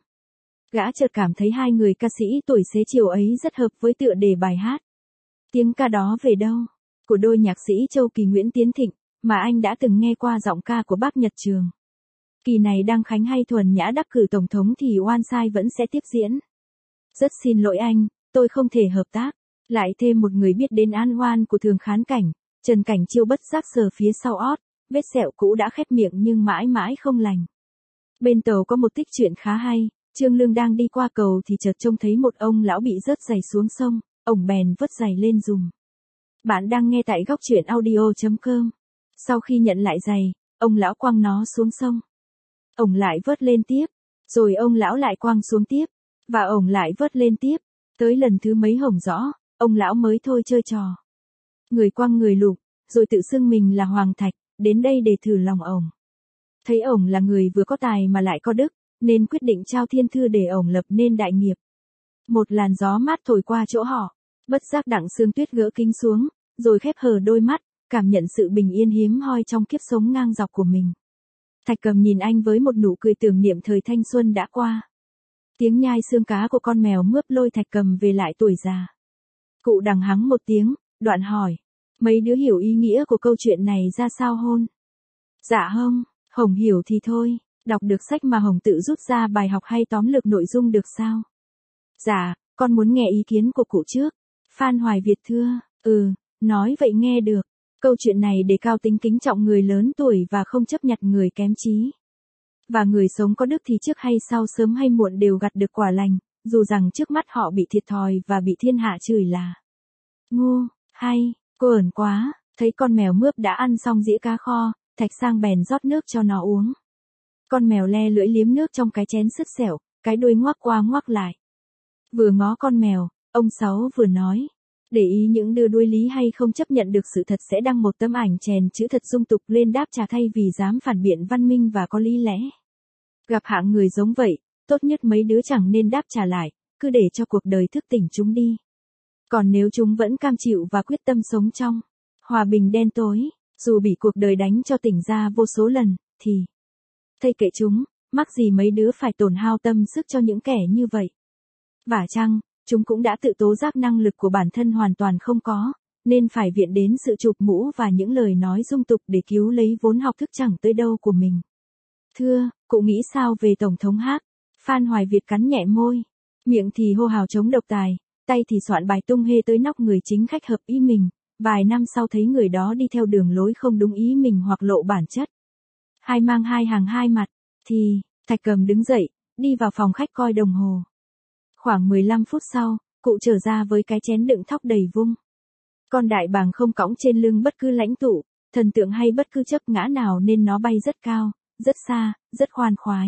Gã chợt cảm thấy hai người ca sĩ tuổi xế chiều ấy rất hợp với tựa đề bài hát. Tiếng ca đó về đâu? Của đôi nhạc sĩ Châu Kỳ Nguyễn Tiến Thịnh, mà anh đã từng nghe qua giọng ca của bác Nhật Trường. Kỳ này Đăng Khánh hay Thuần Nhã đắc cử tổng thống thì Oan Sai vẫn sẽ tiếp diễn. Rất xin lỗi anh, tôi không thể hợp tác. Lại thêm một người biết đến an oan của Thường Khán Cảnh, Trần Cảnh Chiêu bất giác sờ phía sau ót, vết sẹo cũ đã khép miệng nhưng mãi mãi không lành. Bên tàu có một tích truyện khá hay, Trương Lương đang đi qua cầu thì chợt trông thấy một ông lão bị rớt giày xuống sông, ổng bèn vớt giày lên dùng. Bạn đang nghe tại góc truyện audio.com. Sau khi nhận lại giày, ông lão quăng nó xuống sông. Ổng lại vớt lên tiếp, rồi ông lão lại quăng xuống tiếp, và ổng lại vớt lên tiếp. Tới lần thứ mấy hổng rõ, ông lão mới thôi chơi trò. Người quăng người lụp, rồi tự xưng mình là Hoàng Thạch, đến đây để thử lòng ổng. Thấy ổng là người vừa có tài mà lại có đức, nên quyết định trao thiên thư để ổng lập nên đại nghiệp. Một làn gió mát thổi qua chỗ họ, bất giác Đặng Sương Tuyết gỡ kính xuống, rồi khép hờ đôi mắt, cảm nhận sự bình yên hiếm hoi trong kiếp sống ngang dọc của mình. Thạch Cầm nhìn anh với một nụ cười tưởng niệm thời thanh xuân đã qua. Tiếng nhai xương cá của con mèo mướp lôi Thạch Cầm về lại tuổi già. Cụ đằng hắng một tiếng, đoạn hỏi, mấy đứa hiểu ý nghĩa của câu chuyện này ra sao hôn? Dạ không, Hồng hiểu thì thôi, đọc được sách mà Hồng tự rút ra bài học hay tóm lược nội dung được sao? Dạ, con muốn nghe ý kiến của cụ trước. Phan Hoài Việt thưa, nói vậy nghe được. Câu chuyện này đề cao tính kính trọng người lớn tuổi và không chấp nhặt người kém trí. Và người sống có đức thì trước hay sau sớm hay muộn đều gặt được quả lành, dù rằng trước mắt họ bị thiệt thòi và bị thiên hạ chửi là ngu, hay, cô ẩn quá. Thấy con mèo mướp đã ăn xong dĩa cá kho, Thạch Sang bèn rót nước cho nó uống. Con mèo le lưỡi liếm nước trong cái chén sứt sẻo, cái đuôi ngoác qua ngoác lại. Vừa ngó con mèo, ông Sáu vừa nói, để ý những đưa đuôi lý hay không chấp nhận được sự thật sẽ đăng một tấm ảnh chèn chữ thật dung tục lên đáp trả thay vì dám phản biện văn minh và có lý lẽ. Gặp hạng người giống vậy, tốt nhất mấy đứa chẳng nên đáp trả lại, cứ để cho cuộc đời thức tỉnh chúng đi. Còn nếu chúng vẫn cam chịu và quyết tâm sống trong hòa bình đen tối, dù bị cuộc đời đánh cho tỉnh ra vô số lần, thì thây kệ chúng, mắc gì mấy đứa phải tổn hao tâm sức cho những kẻ như vậy. Vả chăng, chúng cũng đã tự tố giác năng lực của bản thân hoàn toàn không có, nên phải viện đến sự chụp mũ và những lời nói dung tục để cứu lấy vốn học thức chẳng tới đâu của mình. Thưa, cụ nghĩ sao về Tổng thống Hát? Phan Hoài Việt cắn nhẹ môi, miệng thì hô hào chống độc tài, tay thì soạn bài tung hê tới nóc người chính khách hợp ý mình, vài năm sau thấy người đó đi theo đường lối không đúng ý mình hoặc lộ bản chất. Hai mang hai hàng hai mặt, thì, Thạch Cầm đứng dậy, đi vào phòng khách coi đồng hồ. Khoảng 15 phút sau, cụ trở ra với cái chén đựng thóc đầy vung. Con đại bàng không cõng trên lưng bất cứ lãnh tụ, thần tượng hay bất cứ chấp ngã nào nên nó bay rất cao, rất xa, rất khoan khoái.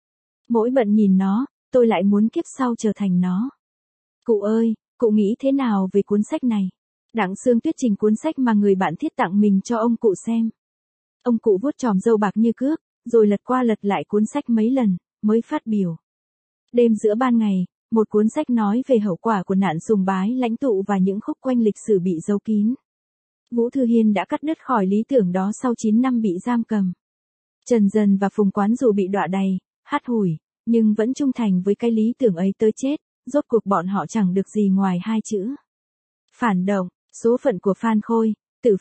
Mỗi bận nhìn nó, tôi lại muốn kiếp sau trở thành nó. Cụ ơi, cụ nghĩ thế nào về cuốn sách này? Đặng Sương Tuyết trình cuốn sách mà người bạn thiết tặng mình cho ông cụ xem. Ông cụ vuốt chòm râu bạc như cước, rồi lật qua lật lại cuốn sách mấy lần, mới phát biểu. Đêm giữa ban ngày, một cuốn sách nói về hậu quả của nạn sùng bái lãnh tụ và những khúc quanh lịch sử bị giấu kín. Vũ Thư Hiên đã cắt đứt khỏi lý tưởng đó sau 9 năm bị giam cầm. Trần Dần và Phùng Quán dù bị đọa đày, hắt hủi, nhưng vẫn trung thành với cái lý tưởng ấy tới chết, rốt cuộc bọn họ chẳng được gì ngoài hai chữ. Phản động, số phận của Phan Khôi, Tử Phác,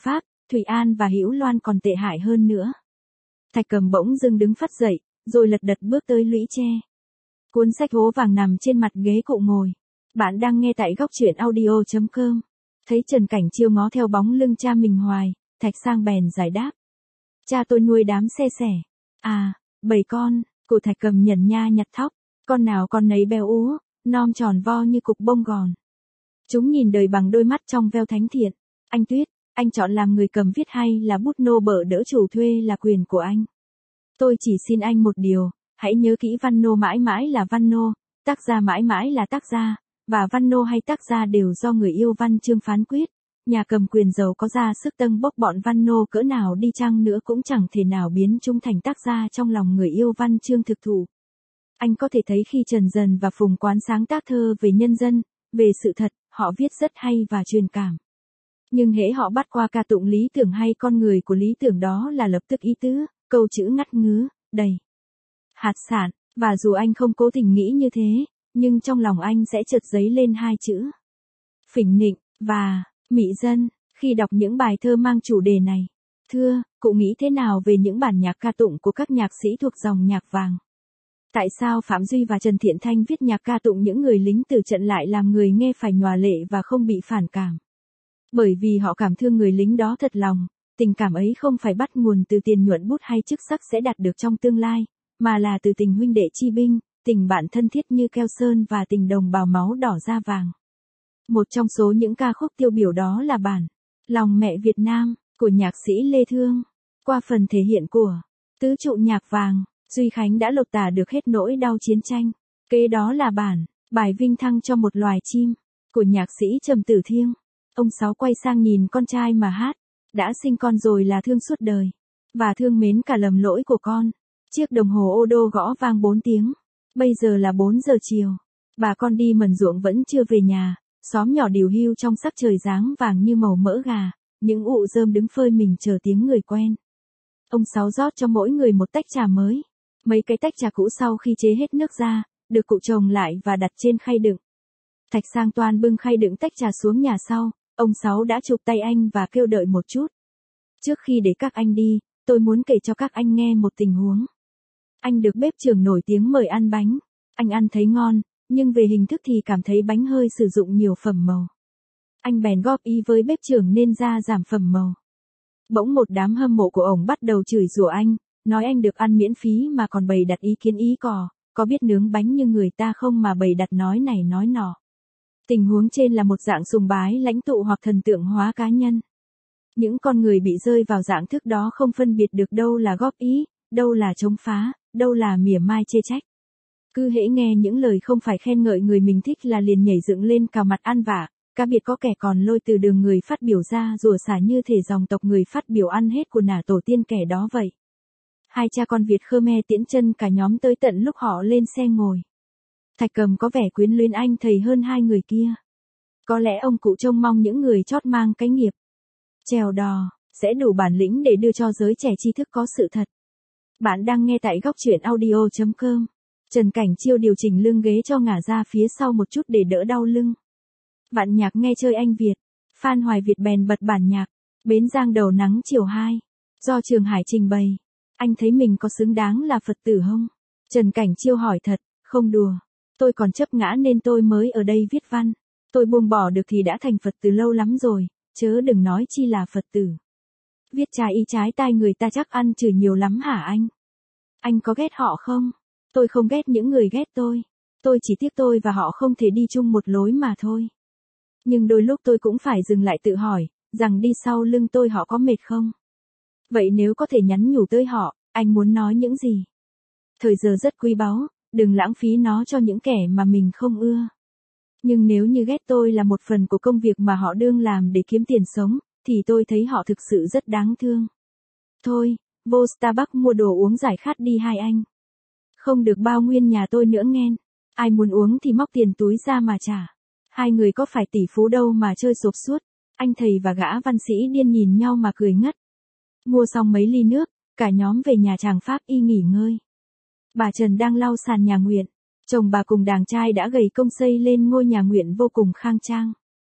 Thủy An và Hữu Loan còn tệ hại hơn nữa. Thạch Cầm bỗng dưng đứng phắt dậy, rồi lật đật bước tới lũy tre. Cuốn sách hố vàng nằm trên mặt ghế cụ ngồi. Bạn đang nghe tại góc truyện audio.com. Thấy Trần Cảnh Chiêu ngó theo bóng lưng cha mình hoài, Thạch Sang bèn giải đáp. Cha tôi nuôi đám xe sẻ. À, 7 con, cụ Thạch Cầm nhẩn nha nhặt thóc. Con nào con nấy béo ú, non tròn vo như cục bông gòn. Chúng nhìn đời bằng đôi mắt trong veo thánh thiện. Anh Tuyết, anh chọn làm người cầm viết hay là bút nô bợ đỡ chủ thuê là quyền của anh. Tôi chỉ xin anh một điều, hãy nhớ kỹ văn nô mãi mãi là văn nô, tác gia mãi mãi là tác gia, và văn nô hay tác gia đều do người yêu văn chương phán quyết. Nhà cầm quyền giàu có ra sức tâng bốc bọn văn nô cỡ nào đi chăng nữa cũng chẳng thể nào biến chúng thành tác gia trong lòng người yêu văn chương thực thụ. Anh có thể thấy khi Trần Dần và Phùng Quán sáng tác thơ về nhân dân, về sự thật, họ viết rất hay và truyền cảm. Nhưng hễ họ bắt qua ca tụng lý tưởng hay con người của lý tưởng đó là lập tức ý tứ, câu chữ ngắt ngứ, đầy hạt sạn, và dù anh không cố tình nghĩ như thế, nhưng trong lòng anh sẽ chợt dấy lên hai chữ phỉnh nịnh và mị dân khi đọc những bài thơ mang chủ đề này. Thưa, cụ nghĩ thế nào về những bản nhạc ca tụng của các nhạc sĩ thuộc dòng nhạc vàng? Tại sao Phạm Duy và Trần Thiện Thanh viết nhạc ca tụng những người lính từ trận lại làm người nghe phải nhòa lệ và không bị phản cảm? Bởi vì họ cảm thương người lính đó thật lòng, tình cảm ấy không phải bắt nguồn từ tiền nhuận bút hay chức sắc sẽ đạt được trong tương lai, mà là từ tình huynh đệ chi binh, tình bạn thân thiết như keo sơn và tình đồng bào máu đỏ da vàng. Một trong số những ca khúc tiêu biểu đó là bản Lòng Mẹ Việt Nam của nhạc sĩ Lê Thương. Qua phần thể hiện của tứ trụ nhạc vàng, Duy Khánh đã lột tả được hết nỗi đau chiến tranh. Kế đó là bản Bài Vinh Thăng cho một loài chim của nhạc sĩ Trầm Tử Thiêng. Ông Sáu quay sang nhìn con trai mà hát. Đã sinh con rồi là thương suốt đời, và thương mến cả lầm lỗi của con. Chiếc đồng hồ ô đô gõ vang 4 tiếng. Bây giờ là 4 giờ chiều. Bà con đi mần ruộng vẫn chưa về nhà. Xóm nhỏ điều hưu trong sắc trời dáng vàng như màu mỡ gà. Những ụ rơm đứng phơi mình chờ tiếng người quen. Ông Sáu rót cho mỗi người một tách trà mới. Mấy cái tách trà cũ sau khi chế hết nước ra, được cụ chồng lại và đặt trên khay đựng. Thạch Sang toan bưng khay đựng tách trà xuống nhà sau. Ông Sáu đã chụp tay anh và kêu đợi một chút. Trước khi để các anh đi, tôi muốn kể cho các anh nghe một tình huống. Anh được bếp trưởng nổi tiếng mời ăn bánh. Anh ăn thấy ngon, nhưng về hình thức thì cảm thấy bánh hơi sử dụng nhiều phẩm màu. Anh bèn góp ý với bếp trưởng nên ra giảm phẩm màu. Bỗng một đám hâm mộ của ổng bắt đầu chửi rủa anh, nói anh được ăn miễn phí mà còn bày đặt ý kiến ý có biết nướng bánh như người ta không mà bày đặt nói này nói nọ. Tình huống trên là một dạng sùng bái lãnh tụ hoặc thần tượng hóa cá nhân. Những con người bị rơi vào dạng thức đó không phân biệt được đâu là góp ý, đâu là chống phá, đâu là mỉa mai chê trách. Cứ hễ nghe những lời không phải khen ngợi người mình thích là liền nhảy dựng lên cào mặt ăn vạ, cá biệt có kẻ còn lôi từ đường người phát biểu ra rủa xả như thể dòng tộc người phát biểu ăn hết của nả tổ tiên kẻ đó vậy. Hai cha con Việt Khmer tiễn chân cả nhóm tới tận lúc họ lên xe ngồi. Thạch Cầm có vẻ quyến luyến anh thầy hơn hai người kia. Có lẽ ông cụ trông mong những người chót mang cái nghiệp chèo đò sẽ đủ bản lĩnh để đưa cho giới trẻ tri thức có sự thật. Bạn đang nghe tại góc truyện audio.com. Trần Cảnh Chiêu điều chỉnh lưng ghế cho ngả ra phía sau một chút để đỡ đau lưng. Vạn nhạc nghe chơi anh Việt. Phan Hoài Việt bèn bật bản nhạc Bến Giang đầu nắng chiều 2 do Trường Hải trình bày. Anh thấy mình có xứng đáng là Phật tử không? Trần Cảnh Chiêu hỏi thật, không đùa. Tôi còn chấp ngã nên tôi mới ở đây viết văn. Tôi buông bỏ được thì đã thành Phật từ lâu lắm rồi, chớ đừng nói chi là Phật tử. Viết trái ý trái tai người ta chắc ăn chửi nhiều lắm hả anh? Anh có ghét họ không? Tôi không ghét những người ghét tôi. Tôi chỉ tiếc tôi và họ không thể đi chung một lối mà thôi. Nhưng đôi lúc tôi cũng phải dừng lại tự hỏi, rằng đi sau lưng tôi họ có mệt không? Vậy nếu có thể nhắn nhủ tới họ, anh muốn nói những gì? Thời giờ rất quý báu, đừng lãng phí nó cho những kẻ mà mình không ưa. Nhưng nếu như ghét tôi là một phần của công việc mà họ đương làm để kiếm tiền sống, thì tôi thấy họ thực sự rất đáng thương. Thôi, vô Starbucks mua đồ uống giải khát đi hai anh. Không được bao nguyên nhà tôi nữa nghen. Ai muốn uống thì móc tiền túi ra mà trả. Hai người có phải tỷ phú đâu mà chơi sộp suốt. Anh thầy và gã văn sĩ điên nhìn nhau mà cười ngất. Mua xong mấy ly nước, cả nhóm về nhà chàng Pháp Y nghỉ ngơi. Bà Trần đang lau sàn nhà nguyện. Chồng bà cùng đàng trai đã gầy công xây lên ngôi nhà nguyện vô cùng khang trang.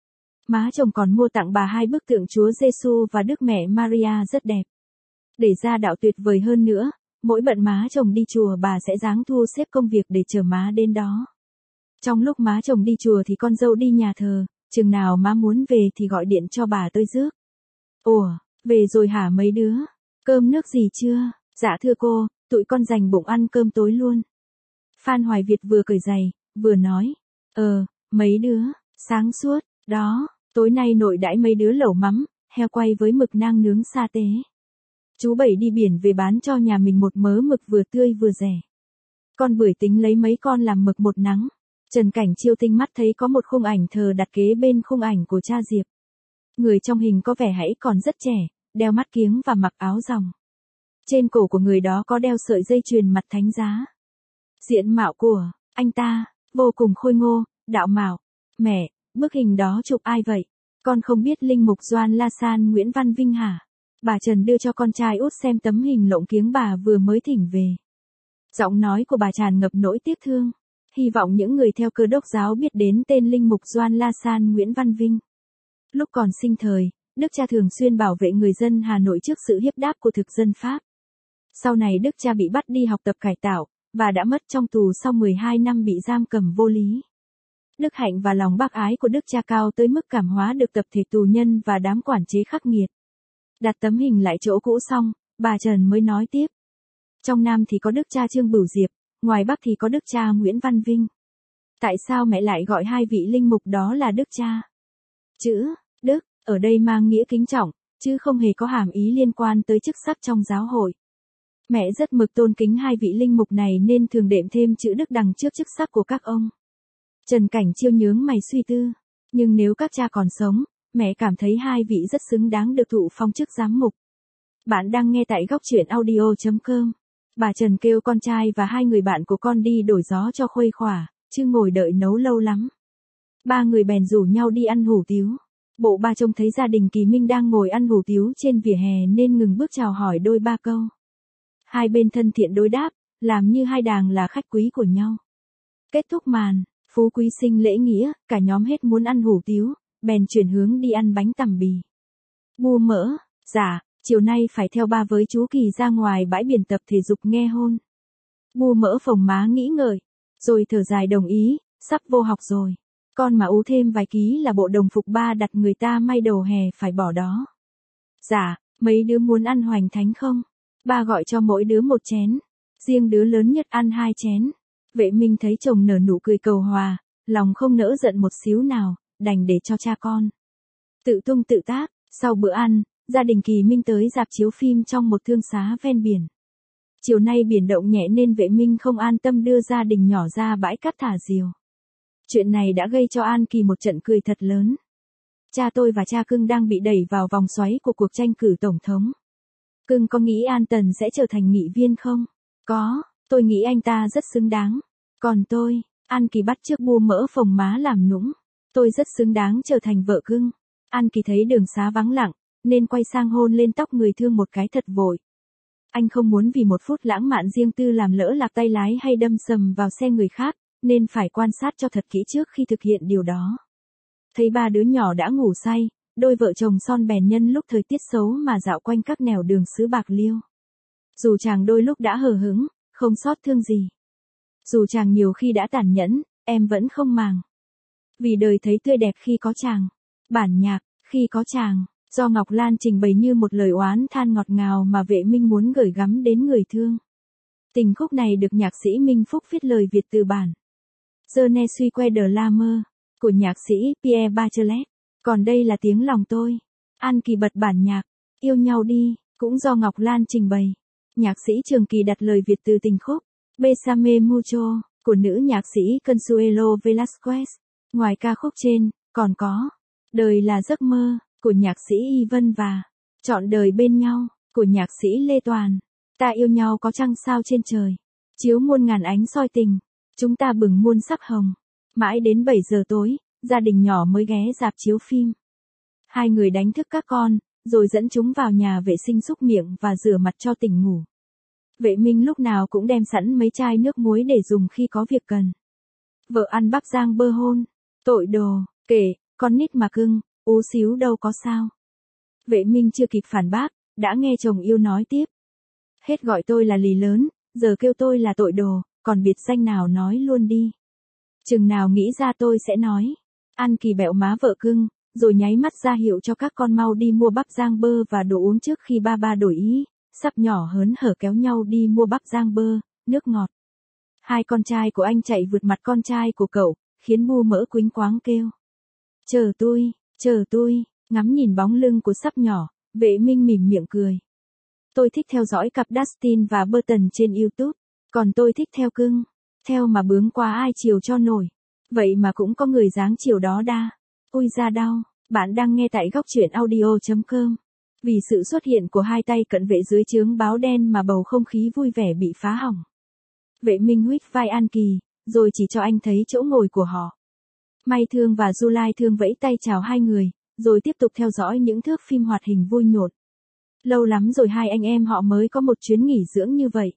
Má chồng còn mua tặng bà 2 bức tượng Chúa Giêsu và Đức Mẹ Maria rất đẹp. Để ra đạo tuyệt vời hơn nữa, mỗi bận má chồng đi chùa bà sẽ giáng thu xếp công việc để chờ má đến đó. Trong lúc má chồng đi chùa thì con dâu đi nhà thờ, chừng nào má muốn về thì gọi điện cho bà tới rước. Ủa, về rồi hả mấy đứa? Cơm nước gì chưa? Dạ thưa cô, tụi con dành bụng ăn cơm tối luôn. Phan Hoài Việt vừa cởi giày, vừa nói. Mấy đứa, sáng suốt, đó, tối nay nội đãi mấy đứa lẩu mắm, heo quay với mực nang nướng sa tế. Chú Bảy đi biển về bán cho nhà mình một mớ mực vừa tươi vừa rẻ. Con Bưởi tính lấy mấy con làm mực một nắng. Trần Cảnh Chiêu tinh mắt thấy có một khung ảnh thờ đặt kế bên khung ảnh của cha Diệp. Người trong hình có vẻ hãy còn rất trẻ, đeo mắt kiếng và mặc áo ròng. Trên cổ của người đó có đeo sợi dây chuyền mặt thánh giá. Diện mạo của anh ta vô cùng khôi ngô, đạo mạo. Mẹ, bức hình đó chụp ai vậy? Con không biết linh mục Doan La San Nguyễn Văn Vinh hả? Bà Trần đưa cho con trai út xem tấm hình lộng kiếng bà vừa mới thỉnh về. Giọng nói của bà tràn ngập nỗi tiếc thương. Hy vọng những người theo Cơ đốc giáo biết đến tên linh mục Doan La San Nguyễn Văn Vinh. Lúc còn sinh thời, Đức cha thường xuyên bảo vệ người dân Hà Nội trước sự hiếp đáp của thực dân Pháp. Sau này Đức cha bị bắt đi học tập cải tạo, và đã mất trong tù sau 12 năm bị giam cầm vô lý. Đức hạnh và lòng bác ái của Đức cha cao tới mức cảm hóa được tập thể tù nhân và đám quản chế khắc nghiệt. Đặt tấm hình lại chỗ cũ xong, bà Trần mới nói tiếp. Trong Nam thì có Đức cha Trương Bửu Diệp, ngoài Bắc thì có Đức cha Nguyễn Văn Vinh. Tại sao mẹ lại gọi hai vị linh mục đó là Đức cha? Chữ Đức ở đây mang nghĩa kính trọng, chứ không hề có hàm ý liên quan tới chức sắc trong giáo hội. Mẹ rất mực tôn kính hai vị linh mục này nên thường đệm thêm chữ Đức đằng trước chức sắc của các ông. Trần Cảnh Chiêu nhướng mày suy tư. Nhưng nếu các cha còn sống, mẹ cảm thấy hai vị rất xứng đáng được thụ phong chức giám mục. Bạn đang nghe tại góc truyện audio.com. Bà Trần kêu con trai và hai người bạn của con đi đổi gió cho khuây khỏa, chứ ngồi đợi nấu lâu lắm. Ba người bèn rủ nhau đi ăn hủ tiếu. Bộ ba trông thấy gia đình Kỳ Minh đang ngồi ăn hủ tiếu trên vỉa hè nên ngừng bước chào hỏi đôi ba câu. Hai bên thân thiện đối đáp, làm như hai đàng là khách quý của nhau. Kết thúc màn, phú quý sinh lễ nghĩa, cả nhóm hết muốn ăn hủ tiếu, bèn chuyển hướng đi ăn bánh tằm bì. Bu Mỡ, dạ, chiều nay phải theo ba với chú Kỳ ra ngoài bãi biển tập thể dục nghe hôn. Bu Mỡ phồng má nghĩ ngợi, rồi thở dài đồng ý, sắp vô học rồi. Con mà ú thêm vài ký là bộ đồng phục ba đặt người ta may đầu hè phải bỏ đó. Dạ, mấy đứa muốn ăn hoành thánh không? Ba gọi cho mỗi đứa một chén, riêng đứa lớn nhất ăn 2 chén. Vệ Minh thấy chồng nở nụ cười cầu hòa, lòng không nỡ giận một xíu nào, đành để cho cha con tự tung tự tác. Sau bữa ăn, gia đình Kỳ Minh tới rạp chiếu phim trong một thương xá ven biển. Chiều nay biển động nhẹ nên Vệ Minh không an tâm đưa gia đình nhỏ ra bãi cát thả diều. Chuyện này đã gây cho An Kỳ một trận cười thật lớn. Cha tôi và cha Cưng đang bị đẩy vào vòng xoáy của cuộc tranh cử tổng thống. Cưng có nghĩ An Tần sẽ trở thành nghị viên không? Có, tôi nghĩ anh ta rất xứng đáng. Còn tôi, An Kỳ bắt chước Bu Mỡ phồng má làm nũng. Tôi rất xứng đáng trở thành vợ Cưng. An Kỳ thấy đường xá vắng lặng, nên quay sang hôn lên tóc người thương một cái thật vội. Anh không muốn vì một phút lãng mạn riêng tư làm lỡ lạc tay lái hay đâm sầm vào xe người khác, nên phải quan sát cho thật kỹ trước khi thực hiện điều đó. Thấy ba đứa nhỏ đã ngủ say, đôi vợ chồng son bèn nhân lúc thời tiết xấu mà dạo quanh các nẻo đường xứ Bạc Liêu. Dù chàng đôi lúc đã hờ hững, không xót thương gì. Dù chàng nhiều khi đã tàn nhẫn, em vẫn không màng. Vì đời thấy tươi đẹp khi có chàng. Bản nhạc, khi có chàng, do Ngọc Lan trình bày như một lời oán than ngọt ngào mà Vệ Minh muốn gửi gắm đến người thương. Tình khúc này được nhạc sĩ Minh Phúc viết lời Việt từ bản Je ne suis que de l'amour của nhạc sĩ Pierre Bachelet. Còn đây là tiếng lòng tôi. An Kỳ bật bản nhạc, yêu nhau đi, cũng do Ngọc Lan trình bày. Nhạc sĩ Trường Kỳ đặt lời Việt từ tình khúc Bésame mucho của nữ nhạc sĩ Consuelo Velasquez. Ngoài ca khúc trên, còn có Đời là giấc mơ của nhạc sĩ Y Vân và Trọn đời bên nhau của nhạc sĩ Lê Toàn. Ta yêu nhau có trăng sao trên trời, chiếu muôn ngàn ánh soi tình, chúng ta bừng muôn sắc hồng. Mãi đến 7 giờ tối, gia đình nhỏ mới ghé rạp chiếu phim. Hai người đánh thức các con, rồi dẫn chúng vào nhà vệ sinh xúc miệng và rửa mặt cho tỉnh ngủ. Vệ Minh lúc nào cũng đem sẵn mấy chai nước muối để dùng khi có việc cần. Vợ ăn bắp rang bơ hôn. Tội đồ, kể, con nít mà cưng, Ú xíu đâu có sao. Vệ Minh chưa kịp phản bác, đã nghe chồng yêu nói tiếp. Hết gọi tôi là lì lớn, giờ kêu tôi là tội đồ, còn biệt danh nào nói luôn đi. Chừng nào nghĩ ra tôi sẽ nói. An Kỳ bẹo má vợ cưng, rồi nháy mắt ra hiệu cho các con mau đi mua bắp rang bơ và đồ uống trước khi ba đổi ý. Sắp nhỏ hớn hở kéo nhau đi mua bắp rang bơ, nước ngọt. Hai con trai của anh chạy vượt mặt con trai của cậu, khiến Bu Mỡ quýnh quáng kêu. Chờ tôi, ngắm nhìn bóng lưng của sắp nhỏ, Vệ Minh mỉm miệng cười. Tôi thích theo dõi cặp Dustin và Burton trên YouTube, còn tôi thích theo cưng. Theo mà bướng quá ai chiều cho nổi. Vậy mà cũng có người dáng chiều đó đa. Ôi da đau, bạn đang nghe tại góc truyện audio.com. Vì sự xuất hiện của hai tay cận vệ dưới trướng báo đen mà bầu không khí vui vẻ bị phá hỏng. Vệ Minh huýt vai An Kỳ, rồi chỉ cho anh thấy chỗ ngồi của họ. Mai Thương và Du Lai Thương vẫy tay chào hai người, rồi tiếp tục theo dõi những thước phim hoạt hình vui nhộn. Lâu lắm rồi hai anh em họ mới có một chuyến nghỉ dưỡng như vậy.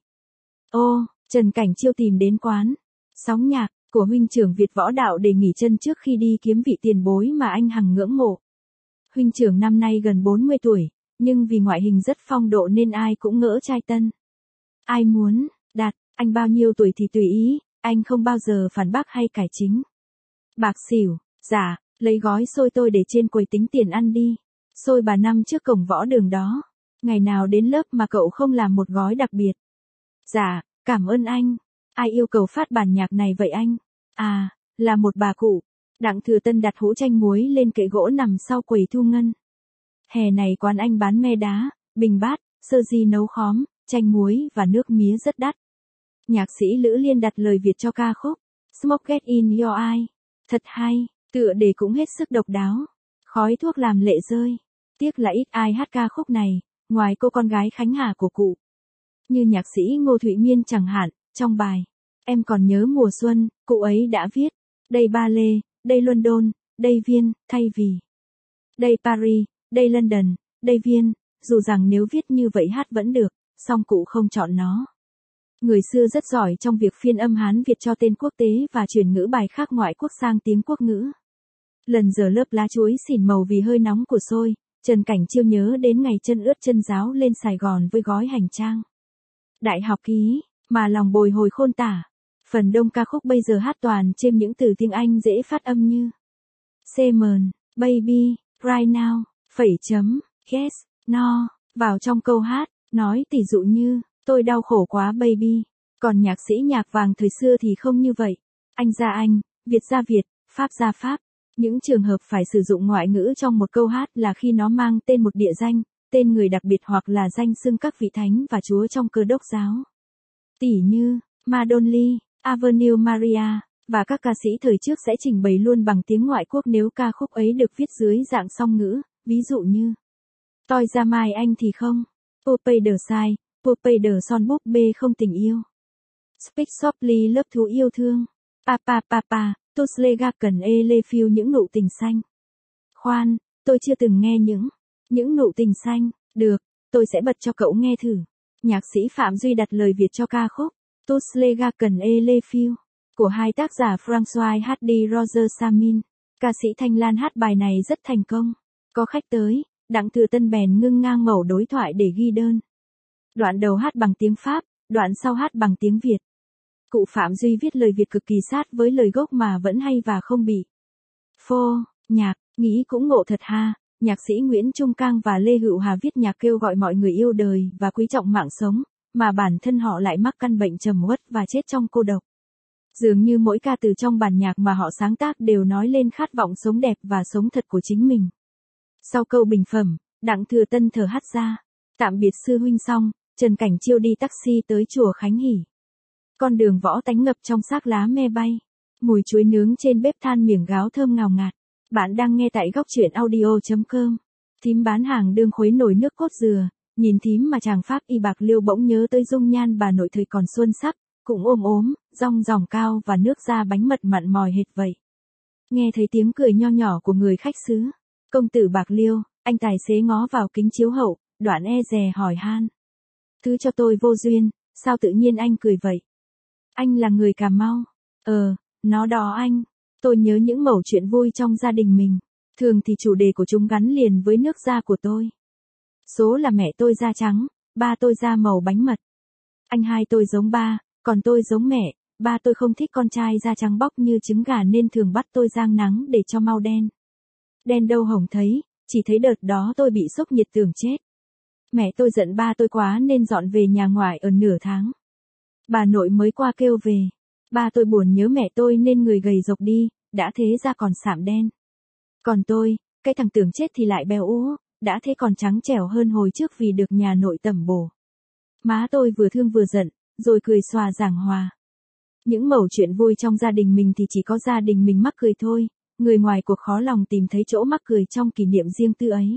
Ô, Trần Cảnh Chiêu tìm đến quán Sóng Nhạc của huynh trưởng Việt Võ Đạo để nghỉ chân trước khi đi kiếm vị tiền bối mà anh hằng ngưỡng mộ. Huynh trưởng năm nay gần 40 tuổi, nhưng vì ngoại hình rất phong độ nên ai cũng ngỡ trai tân. Ai muốn đặt anh bao nhiêu tuổi thì tùy ý, anh không bao giờ phản bác hay cải chính. Bạc xỉu, dạ, lấy gói xôi tôi để trên quầy tính tiền ăn đi. Xôi bà Năm trước cổng võ đường đó. Ngày nào đến lớp mà cậu không làm một gói đặc biệt. Dạ, cảm ơn anh. Ai yêu cầu phát bản nhạc này vậy anh? À, là một bà cụ. Đặng Thừa Tân đặt hũ chanh muối lên kệ gỗ nằm sau quầy thu ngân. Hè này quán anh bán me đá, bình bát, sơ di nấu khóm, chanh muối và nước mía rất đắt. Nhạc sĩ Lữ Liên đặt lời Việt cho ca khúc Smoke Get In Your Eye. Thật hay, tựa đề cũng hết sức độc đáo. Khói thuốc làm lệ rơi. Tiếc là ít ai hát ca khúc này, ngoài cô con gái Khánh Hà của cụ. Như nhạc sĩ Ngô Thụy Miên chẳng hạn, trong bài Em còn nhớ mùa xuân, cụ ấy đã viết. Đây Ba Lê, đây London, đây Viên, thay vì. Đây Paris, đây London, đây Viên, dù rằng nếu viết như vậy hát vẫn được, song cụ không chọn nó. Người xưa rất giỏi trong việc phiên âm Hán Việt cho tên quốc tế và chuyển ngữ bài khác ngoại quốc sang tiếng quốc ngữ. Lần giờ lớp lá chuối xỉn màu vì hơi nóng của xôi, Trần Cảnh Chiêu nhớ đến ngày chân ướt chân ráo lên Sài Gòn với gói hành trang. Đại học ký, mà lòng bồi hồi khôn tả. Phần đông ca khúc bây giờ hát toàn trên những từ tiếng Anh dễ phát âm như Semen, Baby, Right Now, phẩy chấm, Yes, No, vào trong câu hát, nói tỉ dụ như, tôi đau khổ quá baby. Còn nhạc sĩ nhạc vàng thời xưa thì không như vậy. Anh ra Anh, Việt ra Việt, Pháp ra Pháp. Những trường hợp phải sử dụng ngoại ngữ trong một câu hát là khi nó mang tên một địa danh, tên người đặc biệt hoặc là danh xưng các vị thánh và chúa trong Cơ đốc giáo. Tỉ như, Madonna, Avenue Maria, và các ca sĩ thời trước sẽ trình bày luôn bằng tiếng ngoại quốc nếu ca khúc ấy được viết dưới dạng song ngữ, ví dụ như Tôi ra mai anh thì không, Popeye the Sai, Popeye the Son búp bê không tình yêu. Speak softly lớp thú yêu thương. Papa, Tusle Gaken e le phiêu những nụ tình xanh. Khoan, tôi chưa từng nghe những nụ tình xanh, được, tôi sẽ bật cho cậu nghe thử. Nhạc sĩ Phạm Duy đặt lời Việt cho ca khúc Tusle Gaken e le phiêu của hai tác giả François Hardy Roger Samin. Ca sĩ Thanh Lan hát bài này rất thành công. Có khách tới, Đặng Thừa Tân bèn ngưng ngang mẩu đối thoại để ghi đơn. Đoạn đầu hát bằng tiếng Pháp, đoạn sau hát bằng tiếng Việt. Cụ Phạm Duy viết lời Việt cực kỳ sát với lời gốc mà vẫn hay và không bị phô, nhạc, nghĩ cũng ngộ thật ha. Nhạc sĩ Nguyễn Trung Cang và Lê Hữu Hà viết nhạc kêu gọi mọi người yêu đời và quý trọng mạng sống, mà bản thân họ lại mắc căn bệnh trầm uất và chết trong cô độc. Dường như mỗi ca từ trong bản nhạc mà họ sáng tác đều nói lên khát vọng sống đẹp và sống thật của chính mình. Sau câu bình phẩm, Đặng Thừa Tân thở hắt ra. Tạm biệt sư huynh xong, Trần Cảnh Chiêu đi taxi tới chùa Khánh Hỷ. Con đường võ tánh ngập trong xác lá me bay. Mùi chuối nướng trên bếp than miếng gáo thơm ngào ngạt. Bạn đang nghe tại góc truyện audio.com. Thím bán hàng đương khuấy nồi nước cốt dừa. Nhìn thím mà chàng Pháp y Bạc Liêu bỗng nhớ tới dung nhan bà nội thời còn xuân sắc, cũng ôm ốm, rong ròng cao và nước da bánh mật mặn mòi hệt vậy. Nghe thấy tiếng cười nho nhỏ của người khách xứ. Công tử Bạc Liêu, anh tài xế ngó vào kính chiếu hậu, đoạn e dè hỏi han. Thứ cho tôi vô duyên, sao tự nhiên anh cười vậy? Anh là người Cà Mau. Nó đó anh. Tôi nhớ những mẩu chuyện vui trong gia đình mình. Thường thì chủ đề của chúng gắn liền với nước da của tôi. Số là mẹ tôi da trắng, ba tôi da màu bánh mật. Anh hai tôi giống ba, còn tôi giống mẹ. Ba tôi không thích con trai da trắng bóc như trứng gà nên thường bắt tôi rang nắng để cho mau đen. Đen đâu hổng thấy, chỉ thấy đợt đó tôi bị sốc nhiệt tưởng chết. Mẹ tôi giận ba tôi quá nên dọn về nhà ngoại ở nửa tháng. Bà nội mới qua kêu về. Ba tôi buồn nhớ mẹ tôi nên người gầy rộc đi, đã thế ra còn sạm đen. Còn tôi, cái thằng tưởng chết thì lại béo ú, đã thế còn trắng trẻo hơn hồi trước vì được nhà nội tẩm bổ. Má tôi vừa thương vừa giận, rồi cười xòa giảng hòa. Những mẩu chuyện vui trong gia đình mình thì chỉ có gia đình mình mắc cười thôi, người ngoài cuộc khó lòng tìm thấy chỗ mắc cười trong kỷ niệm riêng tư ấy.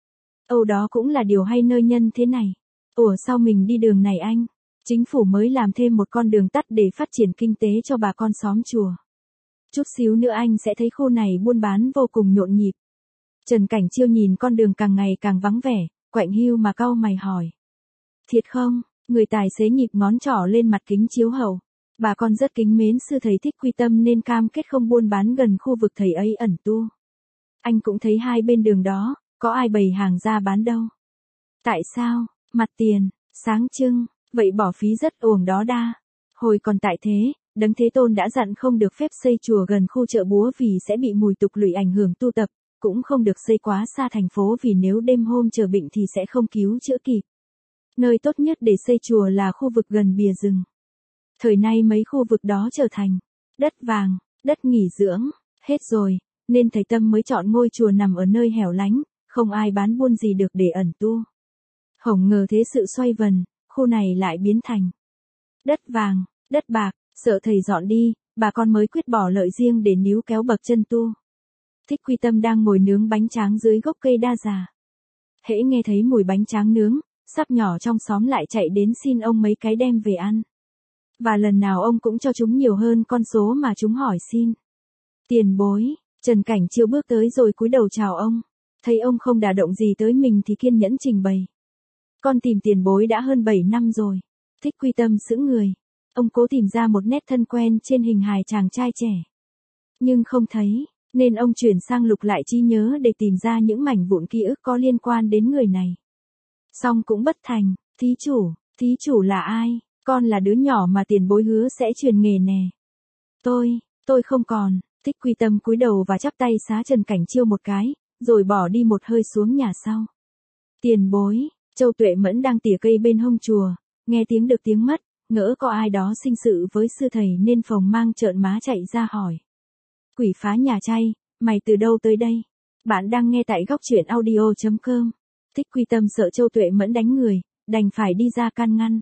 Âu đó cũng là điều hay nơi nhân thế này. Ủa sao mình đi đường này anh? Chính phủ mới làm thêm một con đường tắt để phát triển kinh tế cho bà con xóm chùa. Chút xíu nữa anh sẽ thấy khu này buôn bán vô cùng nhộn nhịp. Trần Cảnh Chiêu nhìn con đường càng ngày càng vắng vẻ, quạnh hiu mà cau mày hỏi. Thiệt không? Người tài xế nhịp ngón trỏ lên mặt kính chiếu hậu. Bà con rất kính mến sư thầy Thích Quy Tâm nên cam kết không buôn bán gần khu vực thầy ấy ẩn tu. Anh cũng thấy hai bên đường đó, có ai bày hàng ra bán đâu. Tại sao? Mặt tiền, sáng trưng, vậy bỏ phí rất uổng đó đa. Hồi còn tại thế, Đấng Thế Tôn đã dặn không được phép xây chùa gần khu chợ búa vì sẽ bị mùi tục lụy ảnh hưởng tu tập, cũng không được xây quá xa thành phố vì nếu đêm hôm chờ bệnh thì sẽ không cứu chữa kịp. Nơi tốt nhất để xây chùa là khu vực gần bìa rừng. Thời nay mấy khu vực đó trở thành đất vàng, đất nghỉ dưỡng, hết rồi, nên thầy Tâm mới chọn ngôi chùa nằm ở nơi hẻo lánh, không ai bán buôn gì được để ẩn tu. Hổng ngờ thế sự xoay vần, khu này lại biến thành đất vàng, đất bạc, sợ thầy dọn đi, bà con mới quyết bỏ lợi riêng để níu kéo bậc chân tu. Thích Quy Tâm đang ngồi nướng bánh tráng dưới gốc cây đa già. Hễ nghe thấy mùi bánh tráng nướng, sắp nhỏ trong xóm lại chạy đến xin ông mấy cái đem về ăn. Và lần nào ông cũng cho chúng nhiều hơn con số mà chúng hỏi xin. Tiền bối, Trần Cảnh Chiêu bước tới rồi cúi đầu chào ông. Thấy ông không đả động gì tới mình thì kiên nhẫn trình bày. Con tìm tiền bối đã hơn 7 năm rồi. Thích Quy Tâm sững người. Ông cố tìm ra một nét thân quen trên hình hài chàng trai trẻ. Nhưng không thấy, nên ông chuyển sang lục lại trí nhớ để tìm ra những mảnh vụn ký ức có liên quan đến người này. Song cũng bất thành, thí chủ là ai? Con là đứa nhỏ mà tiền bối hứa sẽ truyền nghề nè. Tôi không còn. Thích Quy Tâm cúi đầu và chắp tay xá Trần Cảnh Chiêu một cái, rồi bỏ đi một hơi xuống nhà sau. Tiền bối, Châu Tuệ Mẫn đang tỉa cây bên hông chùa, nghe tiếng được tiếng mất, ngỡ có ai đó sinh sự với sư thầy nên phồng mang trợn má chạy ra hỏi. Quỷ phá nhà chay, mày từ đâu tới đây? Bạn đang nghe tại góc truyện audio.com. Thích Quy Tâm sợ Châu Tuệ Mẫn đánh người, đành phải đi ra can ngăn.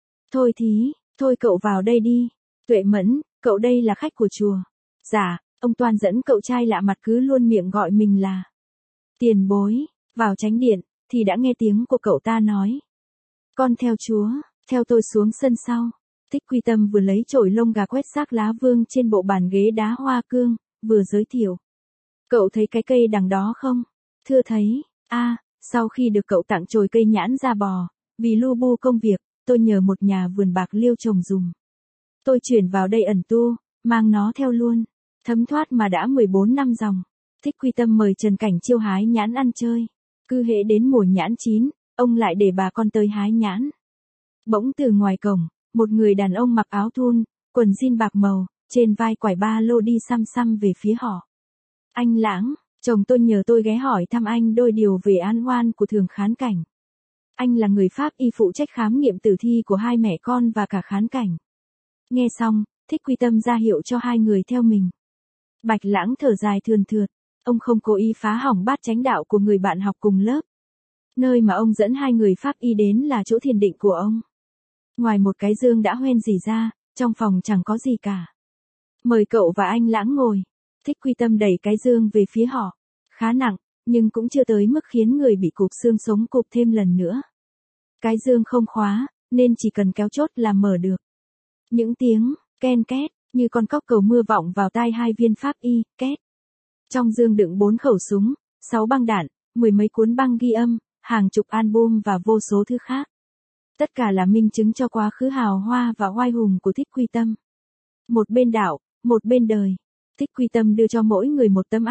Thôi cậu vào đây đi. Tuệ Mẫn, cậu đây là khách của chùa. Dạ, ông Toan dẫn cậu trai lạ mặt cứ luôn miệng gọi mình là tiền bối. Vào chánh điện, thì đã nghe tiếng của cậu ta nói. Con theo chúa, theo tôi xuống sân sau. Thích Quy Tâm vừa lấy chổi lông gà quét xác lá vương trên bộ bàn ghế đá hoa cương, vừa giới thiệu. Cậu thấy cái cây đằng đó không? Thưa thấy. Sau khi được cậu tặng chồi cây nhãn da bò, vì lu bu công việc, tôi nhờ một nhà vườn bạc liêu trồng dùm. Tôi chuyển vào đây ẩn tu, mang nó theo luôn. Thấm thoát mà đã 14 năm dòng. Thích Quy Tâm mời Trần Cảnh Chiêu hái nhãn ăn chơi. Cứ hễ đến mùa nhãn chín, ông lại để bà con tới hái nhãn. Bỗng từ ngoài cổng, một người đàn ông mặc áo thun, quần jean bạc màu, trên vai quải ba lô đi xăm xăm về phía họ. Anh Lãng, chồng tôi nhờ tôi ghé hỏi thăm anh đôi điều về án oan của Thường Khán Cảnh. Anh là người Pháp y phụ trách khám nghiệm tử thi của hai mẹ con và cả Khán Cảnh. Nghe xong, Thích Quy Tâm ra hiệu cho hai người theo mình. Bạch Lãng thở dài thườn thượt, ông không cố ý phá hỏng bát chánh đạo của người bạn học cùng lớp. Nơi mà ông dẫn hai người Pháp y đến là chỗ thiền định của ông. Ngoài một cái giường đã hoen rỉ ra, trong phòng chẳng có gì cả. Mời cậu và anh Lãng ngồi. Thích Quy Tâm đẩy cái giường về phía họ. Khá nặng, nhưng cũng chưa tới mức khiến người bị cụp xương sống cụp thêm lần nữa. Cái giường không khóa, nên chỉ cần kéo chốt là mở được. Những tiếng ken két như con cóc cầu mưa vọng vào tai hai viên Pháp y, két. Trong giường đựng 4 khẩu súng, 6 băng đạn, 10 mấy cuốn băng ghi âm, hàng chục album và vô số thứ khác. Tất cả là minh chứng cho quá khứ hào hoa và oai hùng của Thích Quy Tâm. Một bên đạo, một bên đời. Thích Quy Tâm đưa cho mỗi người một tấm ảnh,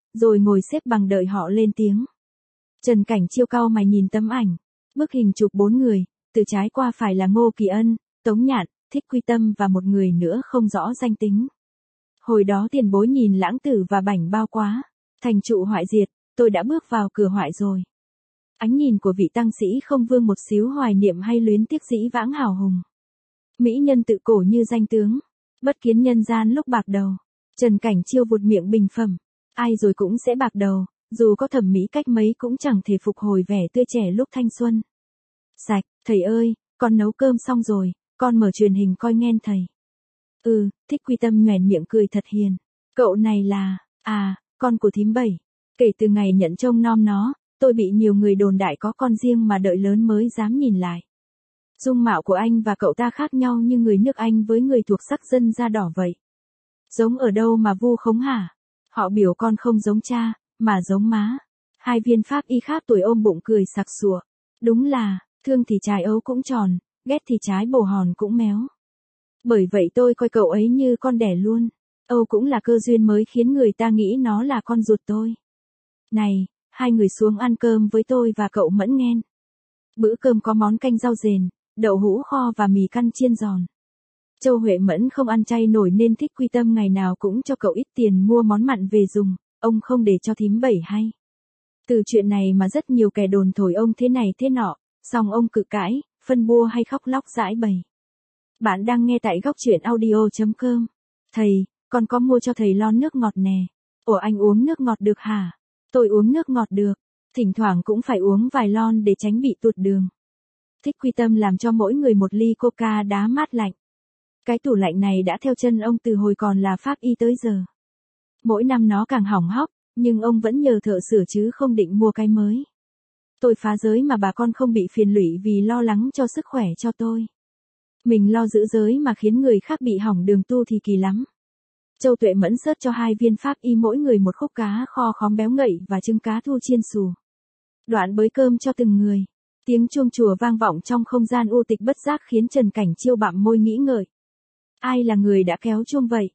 rồi ngồi xếp bằng đợi họ lên tiếng. Trần Cảnh Chiêu cau mày nhìn tấm ảnh. Bức hình chụp 4 người, từ trái qua phải là Ngô Kỳ Ân, Tống Nhạn, Thích Quy Tâm và một người nữa không rõ danh tính. Hồi đó tiền bối nhìn Lãng Tử và Bảnh Bao quá. Thành trụ hoại diệt, tôi đã bước vào cửa hoại rồi. Ánh nhìn của vị tăng sĩ không vương một xíu hoài niệm hay luyến tiếc dĩ vãng hào hùng. Mỹ nhân tự cổ như danh tướng. Bất kiến nhân gian lúc bạc đầu. Trần Cảnh Chiêu vụt miệng bình phẩm. Ai rồi cũng sẽ bạc đầu, dù có thẩm mỹ cách mấy cũng chẳng thể phục hồi vẻ tươi trẻ lúc thanh xuân. Sạch, thầy ơi, con nấu cơm xong rồi, con mở truyền hình coi nghen thầy. Thích Quy Tâm nhoẻn miệng cười thật hiền. Cậu này là, con của thím Bảy. Kể từ ngày nhận trông nom nó, tôi bị nhiều người đồn đại có con riêng mà đợi lớn mới dám nhìn lại. Dung mạo của anh và cậu ta khác nhau như người nước Anh với người thuộc sắc dân da đỏ vậy. Giống ở đâu mà vu khống hả? Họ biểu con không giống cha, mà giống má. Hai viên pháp y khác tuổi ôm bụng cười sặc sụa. Đúng là, thương thì trái ấu cũng tròn, ghét thì trái bồ hòn cũng méo. Bởi vậy tôi coi cậu ấy như con đẻ luôn. Âu cũng là cơ duyên mới khiến người ta nghĩ nó là con ruột tôi. Này, hai người xuống ăn cơm với tôi và cậu Mẫn nghen. Bữa cơm có món canh rau dền, đậu hũ kho và mì căn chiên giòn. Châu Huệ Mẫn không ăn chay nổi nên Thích Quy Tâm ngày nào cũng cho cậu ít tiền mua món mặn về dùng, ông không để cho thím Bảy hay. Từ chuyện này mà rất nhiều kẻ đồn thổi ông thế này thế nọ, xong ông cự cãi, phân bua hay khóc lóc giãi bày. Bạn đang nghe tại góc truyện audio.com. Thầy, con có mua cho thầy lon nước ngọt nè. Ủa anh uống nước ngọt được hả? Tôi uống nước ngọt được, thỉnh thoảng cũng phải uống vài lon để tránh bị tụt đường. Thích Quy Tâm làm cho mỗi người một ly coca đá mát lạnh. Cái tủ lạnh này đã theo chân ông từ hồi còn là pháp y tới giờ. Mỗi năm nó càng hỏng hóc, nhưng ông vẫn nhờ thợ sửa chứ không định mua cái mới. Tôi phá giới mà bà con không bị phiền lụy vì lo lắng cho sức khỏe cho tôi. Mình lo giữ giới mà khiến người khác bị hỏng đường tu thì kỳ lắm. Châu Tuệ Mẫn sớt cho 2 viên pháp y mỗi người một khúc cá kho khóm béo ngậy và trứng cá thu chiên xù. Đoạn bới cơm cho từng người. Tiếng chuông chùa vang vọng trong không gian u tịch bất giác khiến Trần Cảnh Chiêu bặm môi nghĩ ngợi. Ai là người đã kéo chuông vậy?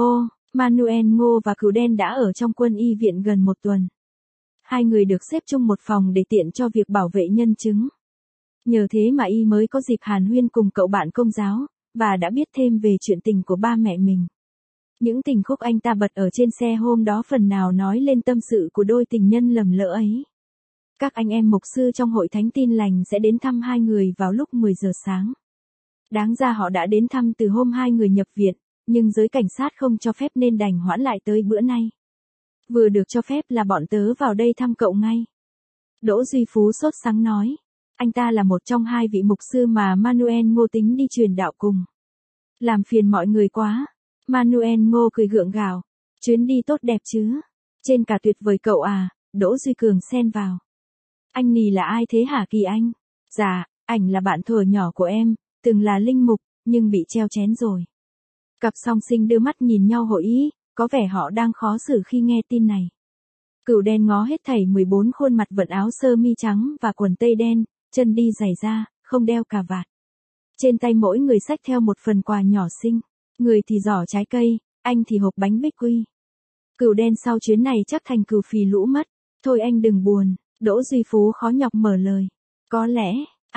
Manuel Ngô và Cửu Đen đã ở trong quân y viện gần 1 tuần. Hai người được xếp chung một phòng để tiện cho việc bảo vệ nhân chứng. Nhờ thế mà y mới có dịp hàn huyên cùng cậu bạn công giáo, và đã biết thêm về chuyện tình của ba mẹ mình. Những tình khúc anh ta bật ở trên xe hôm đó phần nào nói lên tâm sự của đôi tình nhân lầm lỡ ấy. Các anh em mục sư trong hội thánh Tin Lành sẽ đến thăm hai người vào lúc 10 giờ sáng. Đáng ra họ đã đến thăm từ hôm hai người nhập viện, nhưng giới cảnh sát không cho phép nên đành hoãn lại tới bữa nay. Vừa được cho phép là bọn tớ vào đây thăm cậu ngay. Đỗ Duy Phú sốt sắng nói. Anh ta là một trong 2 vị mục sư mà Manuel Ngô tính đi truyền đạo cùng. Làm phiền mọi người quá. Manuel Ngô cười gượng gạo. Chuyến đi tốt đẹp chứ. Trên cả tuyệt vời cậu à, Đỗ Duy Cường xen vào. Anh Nì là ai thế hả Kỳ Anh? Dạ, ảnh là bạn thuở nhỏ của em, từng là linh mục, nhưng bị treo chén rồi. Cặp song sinh đưa mắt nhìn nhau hội ý, có vẻ họ đang khó xử khi nghe tin này. Cửu Đen ngó hết thảy 14 khuôn mặt vận áo sơ mi trắng và quần tây đen, chân đi giày da, không đeo cà vạt. Trên tay mỗi người xách theo một phần quà nhỏ xinh, người thì giỏ trái cây, anh thì hộp bánh bích quy. Cửu Đen sau chuyến này chắc thành cừu phì lũ mất. Thôi anh đừng buồn, Đỗ Duy Phú khó nhọc mở lời. Có lẽ,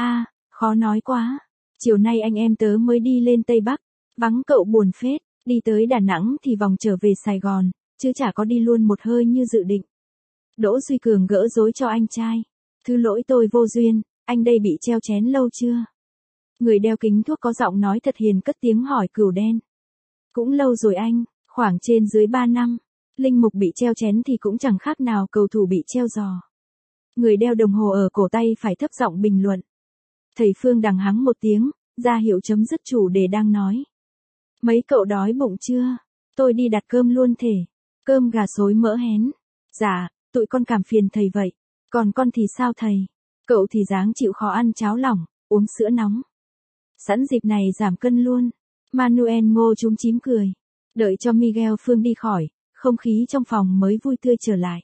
khó nói quá. Chiều nay anh em tớ mới đi lên Tây Bắc, vắng cậu buồn phết, đi tới Đà Nẵng thì vòng trở về Sài Gòn, chứ chả có đi luôn một hơi như dự định. Đỗ Duy Cường gỡ rối cho anh trai. Thứ lỗi tôi vô duyên, anh đây bị treo chén lâu chưa? Người đeo kính thuốc có giọng nói thật hiền cất tiếng hỏi Cửu Đen. Cũng lâu rồi anh, khoảng trên dưới 3 năm. Linh mục bị treo chén thì cũng chẳng khác nào cầu thủ bị treo giò. Người đeo đồng hồ ở cổ tay phải thấp giọng bình luận. Thầy Phương đằng hắng một tiếng, ra hiệu chấm dứt chủ đề đang nói. Mấy cậu đói bụng chưa? Tôi đi đặt cơm luôn thể. Cơm gà xối mỡ hén. Dạ, tụi con cảm phiền thầy vậy. Còn con thì sao thầy? Cậu thì dáng chịu khó ăn cháo lỏng, uống sữa nóng. Sẵn dịp này giảm cân luôn. Manuel Ngô chúm chím cười. Đợi cho Miguel Phương đi khỏi, không khí trong phòng mới vui tươi trở lại.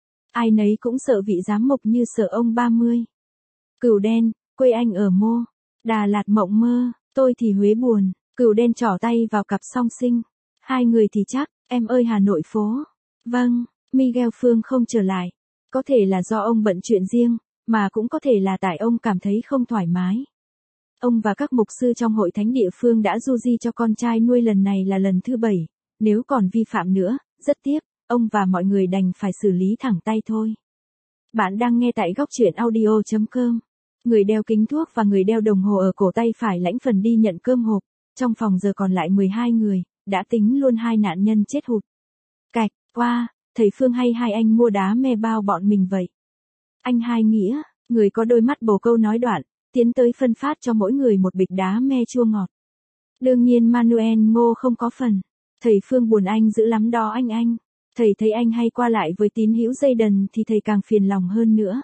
Ai nấy cũng sợ vị giám mục như sợ ông 30. Cửu Đen, quê anh ở Mô, Đà Lạt mộng mơ, tôi thì Huế buồn. Cửu Đen trỏ tay vào cặp song sinh. Hai người thì chắc, em ơi Hà Nội phố. Vâng, Miguel Phương không trở lại. Có thể là do ông bận chuyện riêng, mà cũng có thể là tại ông cảm thấy không thoải mái. Ông và các mục sư trong hội thánh địa phương đã du di cho con trai nuôi lần này là lần thứ 7, nếu còn vi phạm nữa, rất tiếc, ông và mọi người đành phải xử lý thẳng tay thôi. Bạn đang nghe tại góc truyện audio.com. Người đeo kính thuốc và người đeo đồng hồ ở cổ tay phải lãnh phần đi nhận cơm hộp, trong phòng giờ còn lại 12 người, đã tính luôn 2 nạn nhân chết hụt. Cạch, qua, thầy Phương hay hai anh mua đá me bao bọn mình vậy? Anh Hai Nghĩa, người có đôi mắt bồ câu nói đoạn, tiến tới phân phát cho mỗi người một bịch đá me chua ngọt. Đương nhiên Manuel Ngô không có phần. Thầy Phương buồn anh dữ lắm đó anh. Thầy thấy anh hay qua lại với tín hữu dây đần thì thầy càng phiền lòng hơn nữa.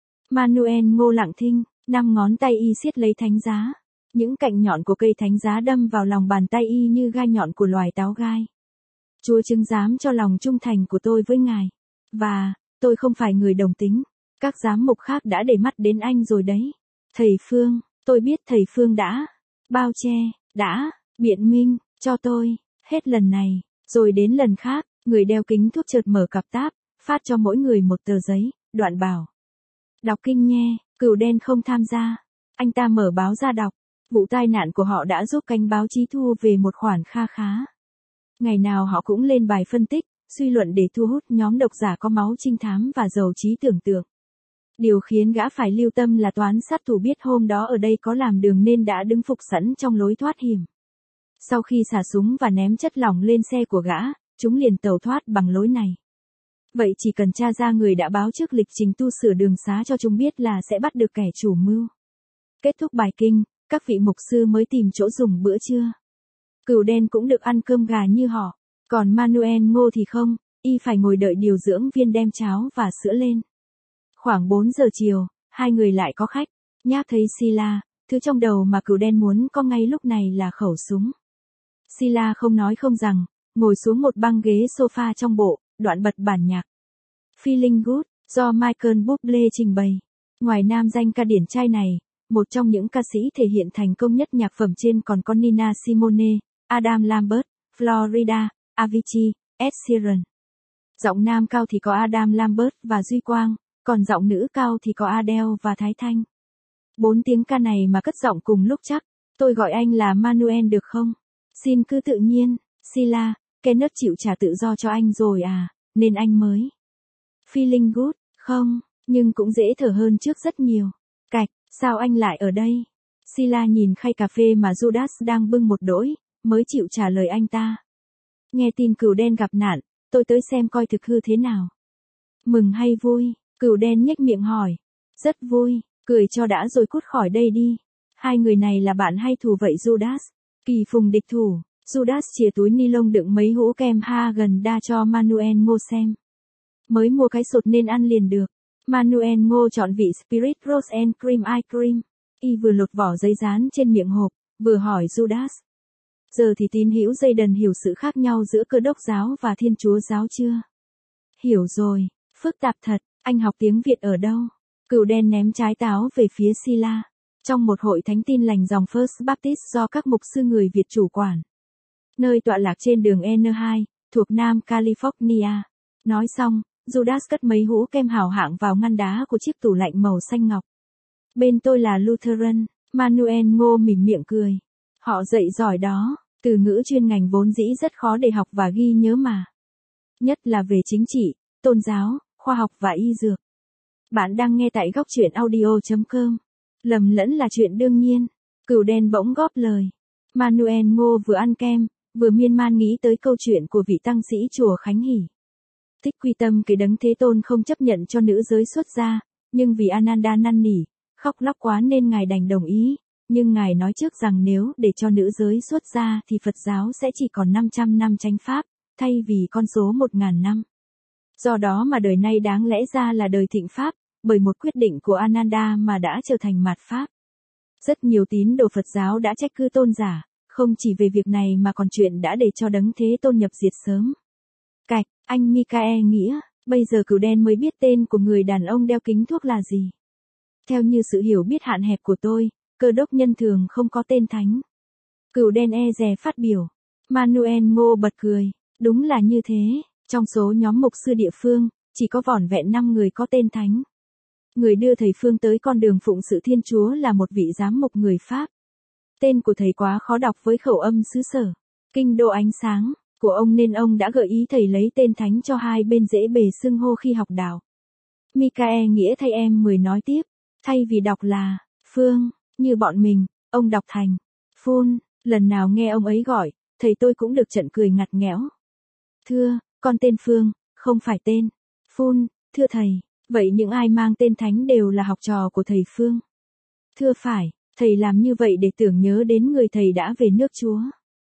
Manuel Ngô lặng thinh, 5 ngón tay y siết lấy thánh giá. Những cạnh nhọn của cây thánh giá đâm vào lòng bàn tay y như gai nhọn của loài táo gai. Chúa chứng giám cho lòng trung thành của tôi với ngài. Và, tôi không phải người đồng tính. Các giám mục khác đã để mắt đến anh rồi đấy. Thầy Phương, tôi biết thầy Phương đã bao che, đã biện minh cho tôi, hết lần này, rồi đến lần khác, người đeo kính thuốc chợt mở cặp táp, phát cho mỗi người một tờ giấy, đoạn bảo. Đọc kinh nghe, Cừu Đen không tham gia. Anh ta mở báo ra đọc. Vụ tai nạn của họ đã giúp kênh báo chí thu về một khoản kha khá. Ngày nào họ cũng lên bài phân tích, suy luận để thu hút nhóm độc giả có máu trinh thám và giàu trí tưởng tượng. Điều khiến gã phải lưu tâm là toán sát thủ biết hôm đó ở đây có làm đường nên đã đứng phục sẵn trong lối thoát hiểm. Sau khi xả súng và ném chất lỏng lên xe của gã, chúng liền tẩu thoát bằng lối này. Vậy chỉ cần tra ra người đã báo trước lịch trình tu sửa đường xá cho chúng biết là sẽ bắt được kẻ chủ mưu. Kết thúc bài kinh, các vị mục sư mới tìm chỗ dùng bữa trưa. Cừu Đen cũng được ăn cơm gà như họ, còn Manuel Ngô thì không, y phải ngồi đợi điều dưỡng viên đem cháo và sữa lên. Khoảng 4 giờ chiều, hai người lại có khách. Nhác thấy Sila, thứ trong đầu mà Cừu Đen muốn có ngay lúc này là khẩu súng. Sila không nói không rằng, ngồi xuống một băng ghế sofa trong bộ, đoạn bật bản nhạc Feeling Good, do Michael Bublé trình bày. Ngoài nam danh ca điển trai này, một trong những ca sĩ thể hiện thành công nhất nhạc phẩm trên còn có Nina Simone, Adam Lambert, Florida, Avicii, Ed Sheeran. Giọng nam cao thì có Adam Lambert và Duy Quang, còn giọng nữ cao thì có Adele và Thái Thanh. 4 tiếng ca này mà cất giọng cùng lúc chắc, tôi gọi anh là Manuel được không? Xin cứ tự nhiên, Sila, Kenneth chịu trả tự do cho anh rồi à, nên anh mới. Feeling good, không, nhưng cũng dễ thở hơn trước rất nhiều. Cạch, sao anh lại ở đây? Sila nhìn khay cà phê mà Judas đang bưng một đỗi, mới chịu trả lời anh ta. Nghe tin Cừu Đen gặp nạn, tôi tới xem coi thực hư thế nào. Mừng hay vui? Cừu Đen nhếch miệng hỏi. Rất vui, cười cho đã rồi cút khỏi đây đi. Hai người này là bạn hay thù vậy Judas? Kỳ phùng địch thủ, Judas chìa túi ni lông đựng mấy hũ kem Häagen-Dazs cho Manuel Ngô xem. Mới mua cái sột nên ăn liền được. Manuel Ngô chọn vị Spirit Rose and Cream Ice Cream. Y vừa lột vỏ giấy dán trên miệng hộp, vừa hỏi Judas. Giờ thì tín hữu dây đần hiểu sự khác nhau giữa Cơ đốc giáo và Thiên Chúa giáo chưa? Hiểu rồi, phức tạp thật, anh học tiếng Việt ở đâu? Cừu Đen ném trái táo về phía Sila. Trong một hội thánh tin lành dòng First Baptist do các mục sư người Việt chủ quản. Nơi tọa lạc trên đường N2, thuộc Nam California. Nói xong, Judas cất mấy hũ kem hảo hạng vào ngăn đá của chiếc tủ lạnh màu xanh ngọc. Bên tôi là Lutheran, Manuel Ngô mỉm miệng cười. Họ dạy giỏi đó, từ ngữ chuyên ngành vốn dĩ rất khó để học và ghi nhớ mà. Nhất là về chính trị, tôn giáo, khoa học và y dược. Bạn đang nghe tại góc truyện audio.com. Lầm lẫn là chuyện đương nhiên. Cừu Đen bỗng góp lời. Manuel Ngô vừa ăn kem, vừa miên man nghĩ tới câu chuyện của vị tăng sĩ chùa Khánh Hỷ. Thích quy tâm cái đấng Thế Tôn không chấp nhận cho nữ giới xuất gia, nhưng vì Ananda năn nỉ, khóc lóc quá nên ngài đành đồng ý. Nhưng ngài nói trước rằng nếu để cho nữ giới xuất gia thì Phật giáo sẽ chỉ còn 500 năm chánh pháp, thay vì con số 1.000 năm. Do đó mà đời nay đáng lẽ ra là đời thịnh pháp, bởi một quyết định của Ananda mà đã trở thành mạt pháp. Rất nhiều tín đồ Phật giáo đã trách cứ tôn giả, không chỉ về việc này mà còn chuyện đã để cho đấng Thế Tôn nhập diệt sớm. Cạch, anh Michael Nghĩa, bây giờ Cừu Đen mới biết tên của người đàn ông đeo kính thuốc là gì. Theo như sự hiểu biết hạn hẹp của tôi, Cơ đốc nhân thường không có tên thánh. Cừu Đen e dè phát biểu. Manuel Ngô bật cười. Đúng là như thế. Trong số nhóm mục sư địa phương, chỉ có vỏn vẹn 5 người có tên thánh. Người đưa thầy Phương tới con đường phụng sự Thiên Chúa là một vị giám mục người Pháp. Tên của thầy quá khó đọc với khẩu âm xứ sở. Kinh đô ánh sáng của ông nên ông đã gợi ý thầy lấy tên thánh cho hai bên dễ bề xưng hô khi học đạo. Michael nghĩa thay em 10 nói tiếp, thay vì đọc là Phương, như bọn mình, ông đọc thành Phun. Lần nào nghe ông ấy gọi, thầy tôi cũng được trận cười ngặt nghẽo. Thưa, con tên Phương, không phải tên Phun, thưa thầy, vậy những ai mang tên thánh đều là học trò của thầy Phương? Thưa phải, thầy làm như vậy để tưởng nhớ đến người thầy đã về nước Chúa.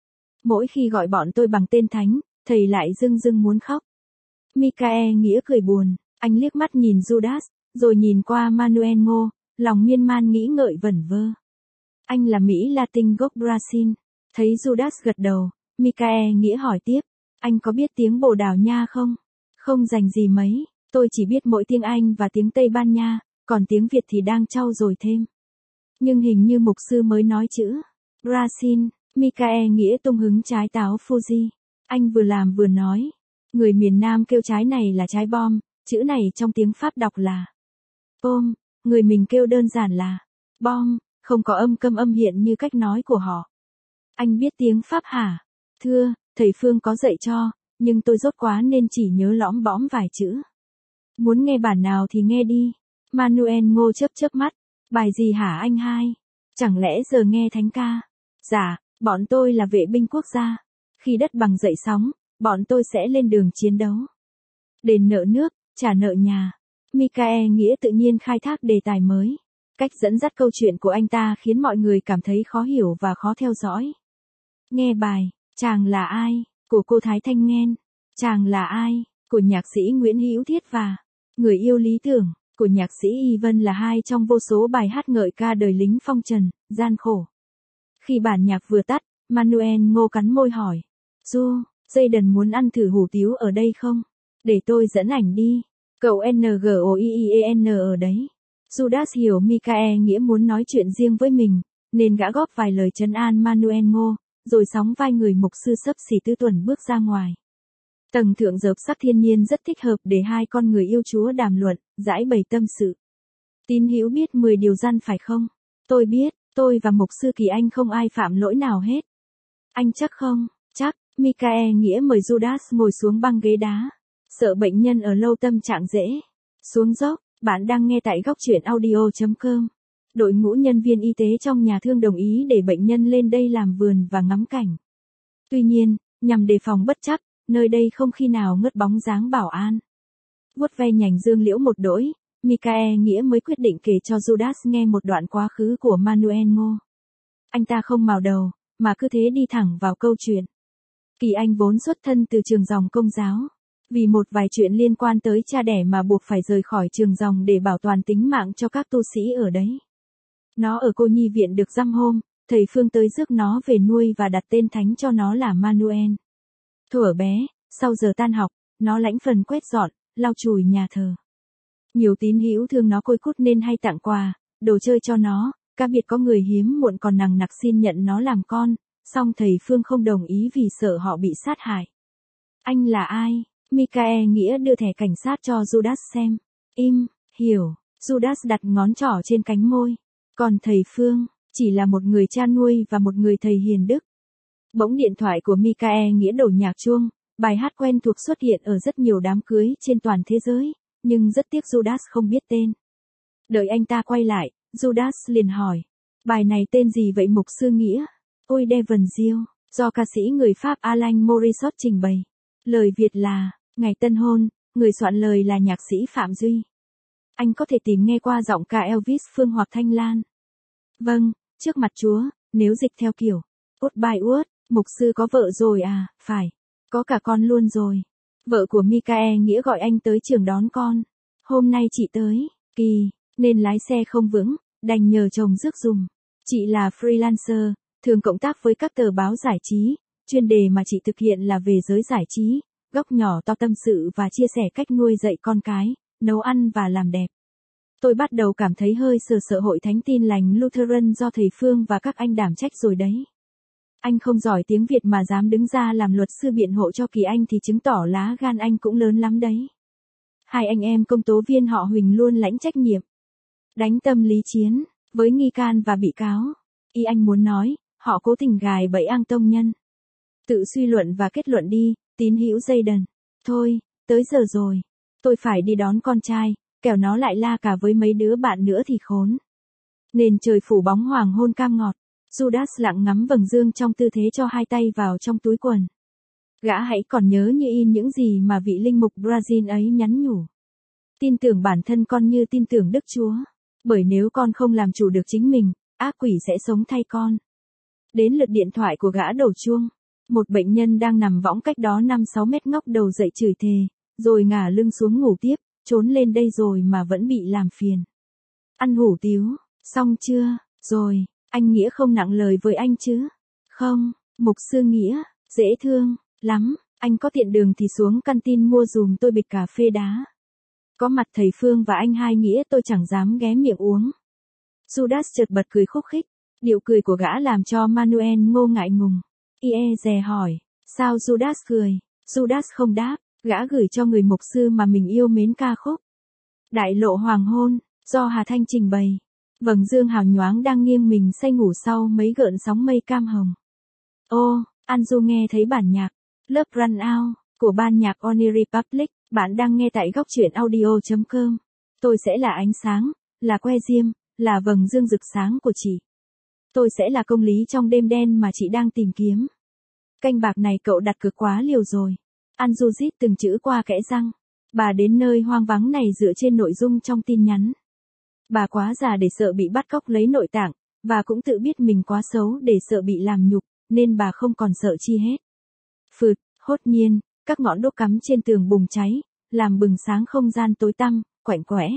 Mỗi khi gọi bọn tôi bằng tên thánh, thầy lại rưng rưng muốn khóc. Michael nghĩa cười buồn, anh liếc mắt nhìn Judas, rồi nhìn qua Manuel Ngô, lòng miên man nghĩ ngợi vẩn vơ. Anh là Mỹ Latin gốc Brazil. Thấy Judas gật đầu, Michael nghĩa hỏi tiếp, anh có biết tiếng Bồ Đào Nha không? Không rành gì mấy, tôi chỉ biết mỗi tiếng Anh và tiếng Tây Ban Nha, còn tiếng Việt thì đang trau dồi thêm. Nhưng hình như mục sư mới nói chữ Brazil. Michael nghĩa tung hứng trái táo Fuji. Anh vừa làm vừa nói. Người miền Nam kêu trái này là trái bom, chữ này trong tiếng Pháp đọc là bom, người mình kêu đơn giản là bom, không có âm câm âm hiện như cách nói của họ. Anh biết tiếng Pháp hả? Thưa, thầy Phương có dạy cho, nhưng tôi dốt quá nên chỉ nhớ lõm bõm vài chữ. Muốn nghe bản nào thì nghe đi. Manuel Ngô chớp chớp mắt. Bài gì hả anh hai? Chẳng lẽ giờ nghe thánh ca? Dạ, bọn tôi là vệ binh quốc gia. Khi đất bằng dậy sóng, bọn tôi sẽ lên đường chiến đấu. Đền nợ nước, trả nợ nhà. Michael nghĩa tự nhiên khai thác đề tài mới. Cách dẫn dắt câu chuyện của anh ta khiến mọi người cảm thấy khó hiểu và khó theo dõi. Nghe bài, Chàng là ai? Của cô Thái Thanh Ngen. Chàng là ai? Của nhạc sĩ Nguyễn Hữu Thiết và Người yêu lý tưởng của nhạc sĩ Y Vân là hai trong vô số bài hát ngợi ca đời lính phong trần, gian khổ. Khi bản nhạc vừa tắt, Manuel Ngô cắn môi hỏi. Jayden muốn ăn thử hủ tiếu ở đây không? Để tôi dẫn ảnh đi. Cậu Ngoien ở đấy. Judas hiểu Michael nghĩa muốn nói chuyện riêng với mình, nên gã góp vài lời trấn an Manuel Ngô, rồi sóng vai người mục sư xấp xỉ Tư Tuần bước ra ngoài. Tầng thượng dợp sắc thiên nhiên rất thích hợp để hai con người yêu Chúa đàm luận, giải bày tâm sự. Tín hữu biết 10 điều răn phải không? Tôi biết, tôi và mục sư Kỳ Anh không ai phạm lỗi nào hết. Anh chắc không? Chắc. Michael nghĩa mời Judas ngồi xuống băng ghế đá. Sợ bệnh nhân ở lâu tâm trạng dễ xuống dốc. Bạn đang nghe tại góc truyện audio.com. Đội ngũ nhân viên y tế trong nhà thương đồng ý để bệnh nhân lên đây làm vườn và ngắm cảnh. Tuy nhiên, nhằm đề phòng bất trắc, nơi đây không khi nào ngớt bóng dáng bảo an. Vuốt ve nhành dương liễu một đỗi, Michael nghĩa mới quyết định kể cho Judas nghe một đoạn quá khứ của Manuel Ngô. Anh ta không mào đầu, mà cứ thế đi thẳng vào câu chuyện. Kỳ Anh vốn xuất thân từ trường dòng Công giáo. Vì một vài chuyện liên quan tới cha đẻ mà buộc phải rời khỏi trường dòng để bảo toàn tính mạng cho các tu sĩ ở đấy. Nó ở cô nhi viện được dăm hôm, thầy Phương tới rước nó về nuôi và đặt tên thánh cho nó là Manuel. Thuở bé, sau giờ tan học, nó lãnh phần quét dọn, lau chùi nhà thờ. Nhiều tín hữu thương nó côi cút nên hay tặng quà, đồ chơi cho nó, cá biệt có người hiếm muộn còn nằng nặc xin nhận nó làm con, song thầy Phương không đồng ý vì sợ họ bị sát hại. Anh là ai? Michael nghĩa đưa thẻ cảnh sát cho Judas xem. Im, hiểu. Judas đặt ngón trỏ trên cánh môi. Còn thầy Phương, chỉ là một người cha nuôi và một người thầy hiền đức. Bỗng điện thoại của Michael nghĩa đổ nhạc chuông, bài hát quen thuộc xuất hiện ở rất nhiều đám cưới trên toàn thế giới, nhưng rất tiếc Judas không biết tên. Đợi anh ta quay lại, Judas liền hỏi, bài này tên gì vậy mục sư nghĩa? Ôi Devon Diêu, do ca sĩ người Pháp Alain Morissot trình bày. Lời Việt là, ngày tân hôn, người soạn lời là nhạc sĩ Phạm Duy. Anh có thể tìm nghe qua giọng ca Elvis Phương hoặc Thanh Lan. Vâng, trước mặt Chúa, nếu dịch theo kiểu, út bài út, mục sư có vợ rồi à, phải, có cả con luôn rồi. Vợ của Michael nghĩa gọi anh tới trường đón con. Hôm nay chị tới, kỳ, nên lái xe không vững, đành nhờ chồng rước dùm. Chị là freelancer, thường cộng tác với các tờ báo giải trí, chuyên đề mà chị thực hiện là về giới giải trí, góc nhỏ to tâm sự và chia sẻ cách nuôi dạy con cái, nấu ăn và làm đẹp. Tôi bắt đầu cảm thấy hơi sợ hội thánh tin lành Lutheran do thầy Phương và các anh đảm trách rồi đấy. Anh không giỏi tiếng Việt mà dám đứng ra làm luật sư biện hộ cho Kỳ Anh thì chứng tỏ lá gan anh cũng lớn lắm đấy. Hai anh em công tố viên họ Huỳnh luôn lãnh trách nhiệm. Đánh tâm lý chiến, với nghi can và bị cáo. Ý anh muốn nói, họ cố tình gài bẫy An Tông Nhân. Tự suy luận và kết luận đi, tín hữu Jayden. Thôi, tới giờ rồi. Tôi phải đi đón con trai, kẻo nó lại la cả với mấy đứa bạn nữa thì khốn. Nền trời phủ bóng hoàng hôn cam ngọt. Judas lặng ngắm vầng dương trong tư thế cho hai tay vào trong túi quần. Gã hãy còn nhớ như in những gì mà vị linh mục Brazil ấy nhắn nhủ. Tin tưởng bản thân con như tin tưởng Đức Chúa. Bởi nếu con không làm chủ được chính mình, ác quỷ sẽ sống thay con. Đến lượt điện thoại của gã đổ chuông. Một bệnh nhân đang nằm võng cách đó 5-6 mét ngóc đầu dậy chửi thề, rồi ngả lưng xuống ngủ tiếp, trốn lên đây rồi mà vẫn bị làm phiền. Ăn hủ tiếu, xong chưa, rồi, anh Nghĩa không nặng lời với anh chứ? Không, mục sư Nghĩa, dễ thương, lắm, anh có tiện đường thì xuống canteen mua dùm tôi bịch cà phê đá. Có mặt thầy Phương và anh Hai Nghĩa tôi chẳng dám ghé miệng uống. Judas chợt bật cười khúc khích, điệu cười của gã làm cho Manuel ngô ngại ngùng. Dè hỏi, sao Judas cười? Judas không đáp, gã gửi cho người mục sư mà mình yêu mến ca khúc. Đại lộ hoàng hôn, do Hà Thanh trình bày. Vầng dương hào nhoáng đang nghiêng mình say ngủ sau mấy gợn sóng mây cam hồng. Ô, Anju nghe thấy bản nhạc, Love Run Out, của ban nhạc Oni Republic, bạn đang nghe tại góc truyện audio.com. Tôi sẽ là ánh sáng, là que diêm, là vầng dương rực sáng của chị. Tôi sẽ là công lý trong đêm đen mà chị đang tìm kiếm. Canh bạc này cậu đặt cược quá liều rồi. Anju rít từng chữ qua kẽ răng. Bà đến nơi hoang vắng này dựa trên nội dung trong tin nhắn. Bà quá già để sợ bị bắt cóc lấy nội tạng, và cũng tự biết mình quá xấu để sợ bị làm nhục, nên bà không còn sợ chi hết. Phượt, hốt nhiên, các ngọn đuốc cắm trên tường bùng cháy, làm bừng sáng không gian tối tăm, quạnh quẽ.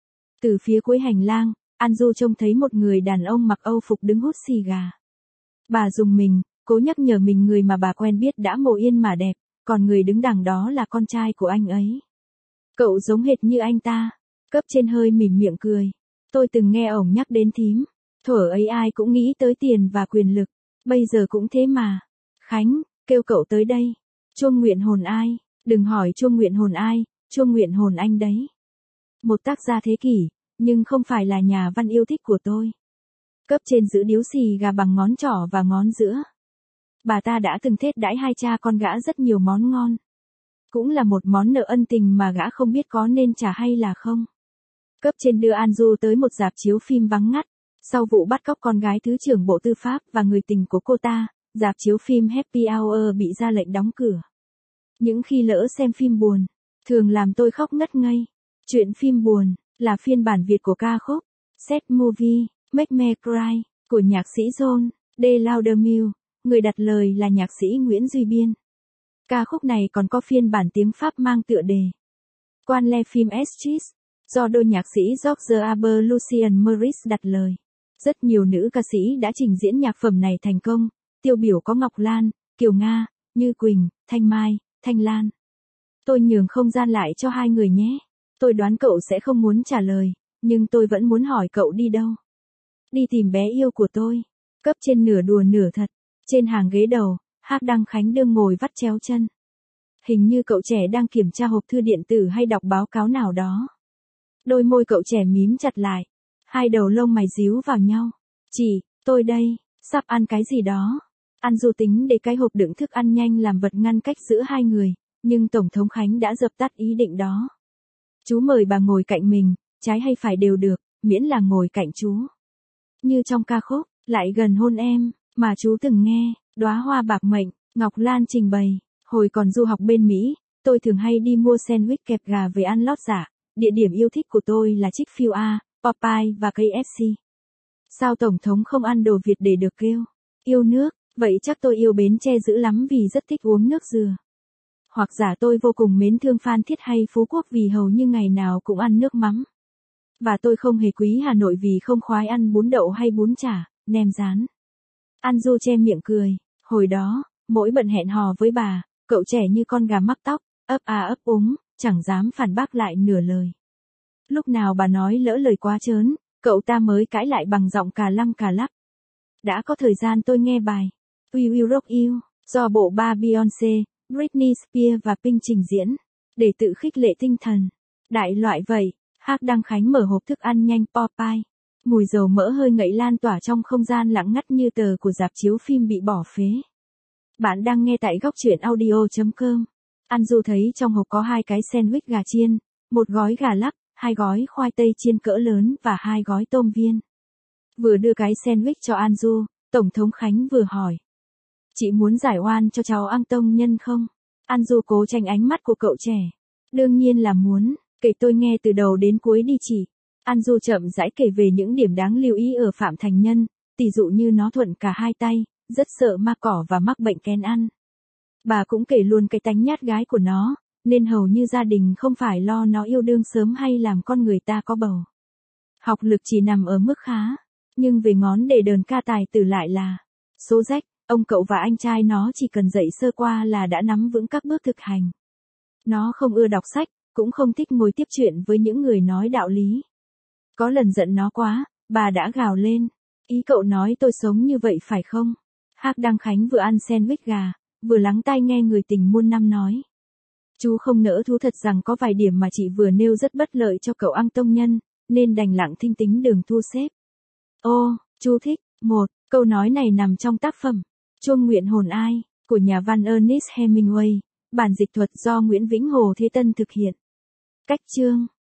Từ phía cuối hành lang, Anju trông thấy một người đàn ông mặc âu phục đứng hút xì gà. Bà rùng mình, cố nhắc nhở mình người mà bà quen biết đã mồ yên mà đẹp, còn người đứng đằng đó là con trai của anh ấy. Cậu giống hệt như anh ta. Cấp trên hơi mỉm miệng cười. Tôi từng nghe ổng nhắc đến thím. Thuở ấy ai cũng nghĩ tới tiền và quyền lực. Bây giờ cũng thế mà. Khánh, kêu cậu tới đây. Chuông nguyện hồn ai? Đừng hỏi chuông nguyện hồn ai, chuông nguyện hồn anh đấy. Một tác gia thế kỷ, nhưng không phải là nhà văn yêu thích của tôi. Cấp trên giữ điếu xì gà bằng ngón trỏ và ngón giữa. Bà ta đã từng thết đãi hai cha con gã rất nhiều món ngon. Cũng là một món nợ ân tình mà gã không biết có nên trả hay là không. Cấp trên đưa Anju tới một rạp chiếu phim vắng ngắt. Sau vụ bắt cóc con gái Thứ trưởng Bộ Tư pháp và người tình của cô ta, rạp chiếu phim Happy Hour bị ra lệnh đóng cửa. Những khi lỡ xem phim buồn, thường làm tôi khóc ngất ngây. Chuyện phim buồn là phiên bản Việt của ca khúc Sad Movie, Make Me Cry của nhạc sĩ John D. Laudermill, người đặt lời là nhạc sĩ Nguyễn Duy Biên. Ca khúc này còn có phiên bản tiếng Pháp mang tựa đề Quan Le Phim Estis, do đôi nhạc sĩ George Aber Lucien Morris đặt lời. Rất nhiều nữ ca sĩ đã trình diễn nhạc phẩm này thành công, tiêu biểu có Ngọc Lan, Kiều Nga, Như Quỳnh, Thanh Mai, Thanh Lan. Tôi nhường không gian lại cho hai người nhé. Tôi đoán cậu sẽ không muốn trả lời, nhưng tôi vẫn muốn hỏi cậu đi đâu. Đi tìm bé yêu của tôi. Cấp trên nửa đùa nửa thật. Trên hàng ghế đầu, Hác Đăng Khánh đương ngồi vắt chéo chân. Hình như cậu trẻ đang kiểm tra hộp thư điện tử hay đọc báo cáo nào đó. Đôi môi cậu trẻ mím chặt lại. Hai đầu lông mày díu vào nhau. Chị, tôi đây, sắp ăn cái gì đó. Anju tính để cái hộp đựng thức ăn nhanh làm vật ngăn cách giữa hai người, nhưng Tổng thống Khánh đã dập tắt ý định đó. Chú mời bà ngồi cạnh mình, trái hay phải đều được, miễn là ngồi cạnh chú. Như trong ca khúc, Lại gần hôn em, mà chú từng nghe, Đóa hoa bạc mệnh, Ngọc Lan trình bày. Hồi còn du học bên Mỹ, tôi thường hay đi mua sandwich kẹp gà về ăn lót dạ. Địa điểm yêu thích của tôi là Chick-fil-A, Popeye và KFC. Sao Tổng thống không ăn đồ Việt để được kêu yêu nước, vậy chắc tôi yêu Bến Tre dữ lắm vì rất thích uống nước dừa. Hoặc giả tôi vô cùng mến thương Phan Thiết hay Phú Quốc vì hầu như ngày nào cũng ăn nước mắm. Và tôi không hề quý Hà Nội vì không khoái ăn bún đậu hay bún chả, nem rán. Anju che miệng cười, hồi đó, mỗi bận hẹn hò với bà, cậu trẻ như con gà mắc tóc, ấp à ấp úng, chẳng dám phản bác lại nửa lời. Lúc nào bà nói lỡ lời quá trớn, cậu ta mới cãi lại bằng giọng cà lăm cà lắp. Đã có thời gian tôi nghe bài We Will Rock You, do bộ ba Beyoncé, Britney Spears và Pink trình diễn, để tự khích lệ tinh thần. Đại loại vậy, Hắc Đăng Khánh mở hộp thức ăn nhanh Popeye. Mùi dầu mỡ hơi ngậy lan tỏa trong không gian lặng ngắt như tờ của rạp chiếu phim bị bỏ phế. Bạn đang nghe tại góc truyện audio.com. Anju thấy trong hộp có 2 cái sandwich gà chiên, 1 gói gà lắc, 2 gói khoai tây chiên cỡ lớn và 2 gói tôm viên. Vừa đưa cái sandwich cho Anju, Tổng thống Khánh vừa hỏi. Chị muốn giải oan cho cháu An Tông Nhân không? Anju cố tránh ánh mắt của cậu trẻ. Đương nhiên là muốn, kể tôi nghe từ đầu đến cuối đi chị. Anju chậm rãi kể về những điểm đáng lưu ý ở Phạm Thành Nhân, tỷ dụ như nó thuận cả 2 tay, rất sợ ma cỏ và mắc bệnh kén ăn. Bà cũng kể luôn cái tánh nhát gái của nó, nên hầu như gia đình không phải lo nó yêu đương sớm hay làm con người ta có bầu. Học lực chỉ nằm ở mức khá, nhưng về ngón đề đờn ca tài tử lại là số rách. Ông cậu và anh trai nó chỉ cần dạy sơ qua là đã nắm vững các bước thực hành. Nó không ưa đọc sách, cũng không thích ngồi tiếp chuyện với những người nói đạo lý. Có lần giận nó quá, bà đã gào lên. Ý cậu nói tôi sống như vậy phải không? Hắc Đăng Khánh vừa ăn sandwich gà, vừa lắng tai nghe người tình muôn năm nói. Chú không nỡ thú thật rằng có vài điểm mà chị vừa nêu rất bất lợi cho cậu An Tông Nhân, nên đành lặng thinh tính đường thu xếp. Ô, chú thích. 1. Câu nói này nằm trong tác phẩm Chuông Nguyện Hồn Ai, của nhà văn Ernest Hemingway, bản dịch thuật do Nguyễn Vĩnh Hồ Thế Tân thực hiện. Cách chương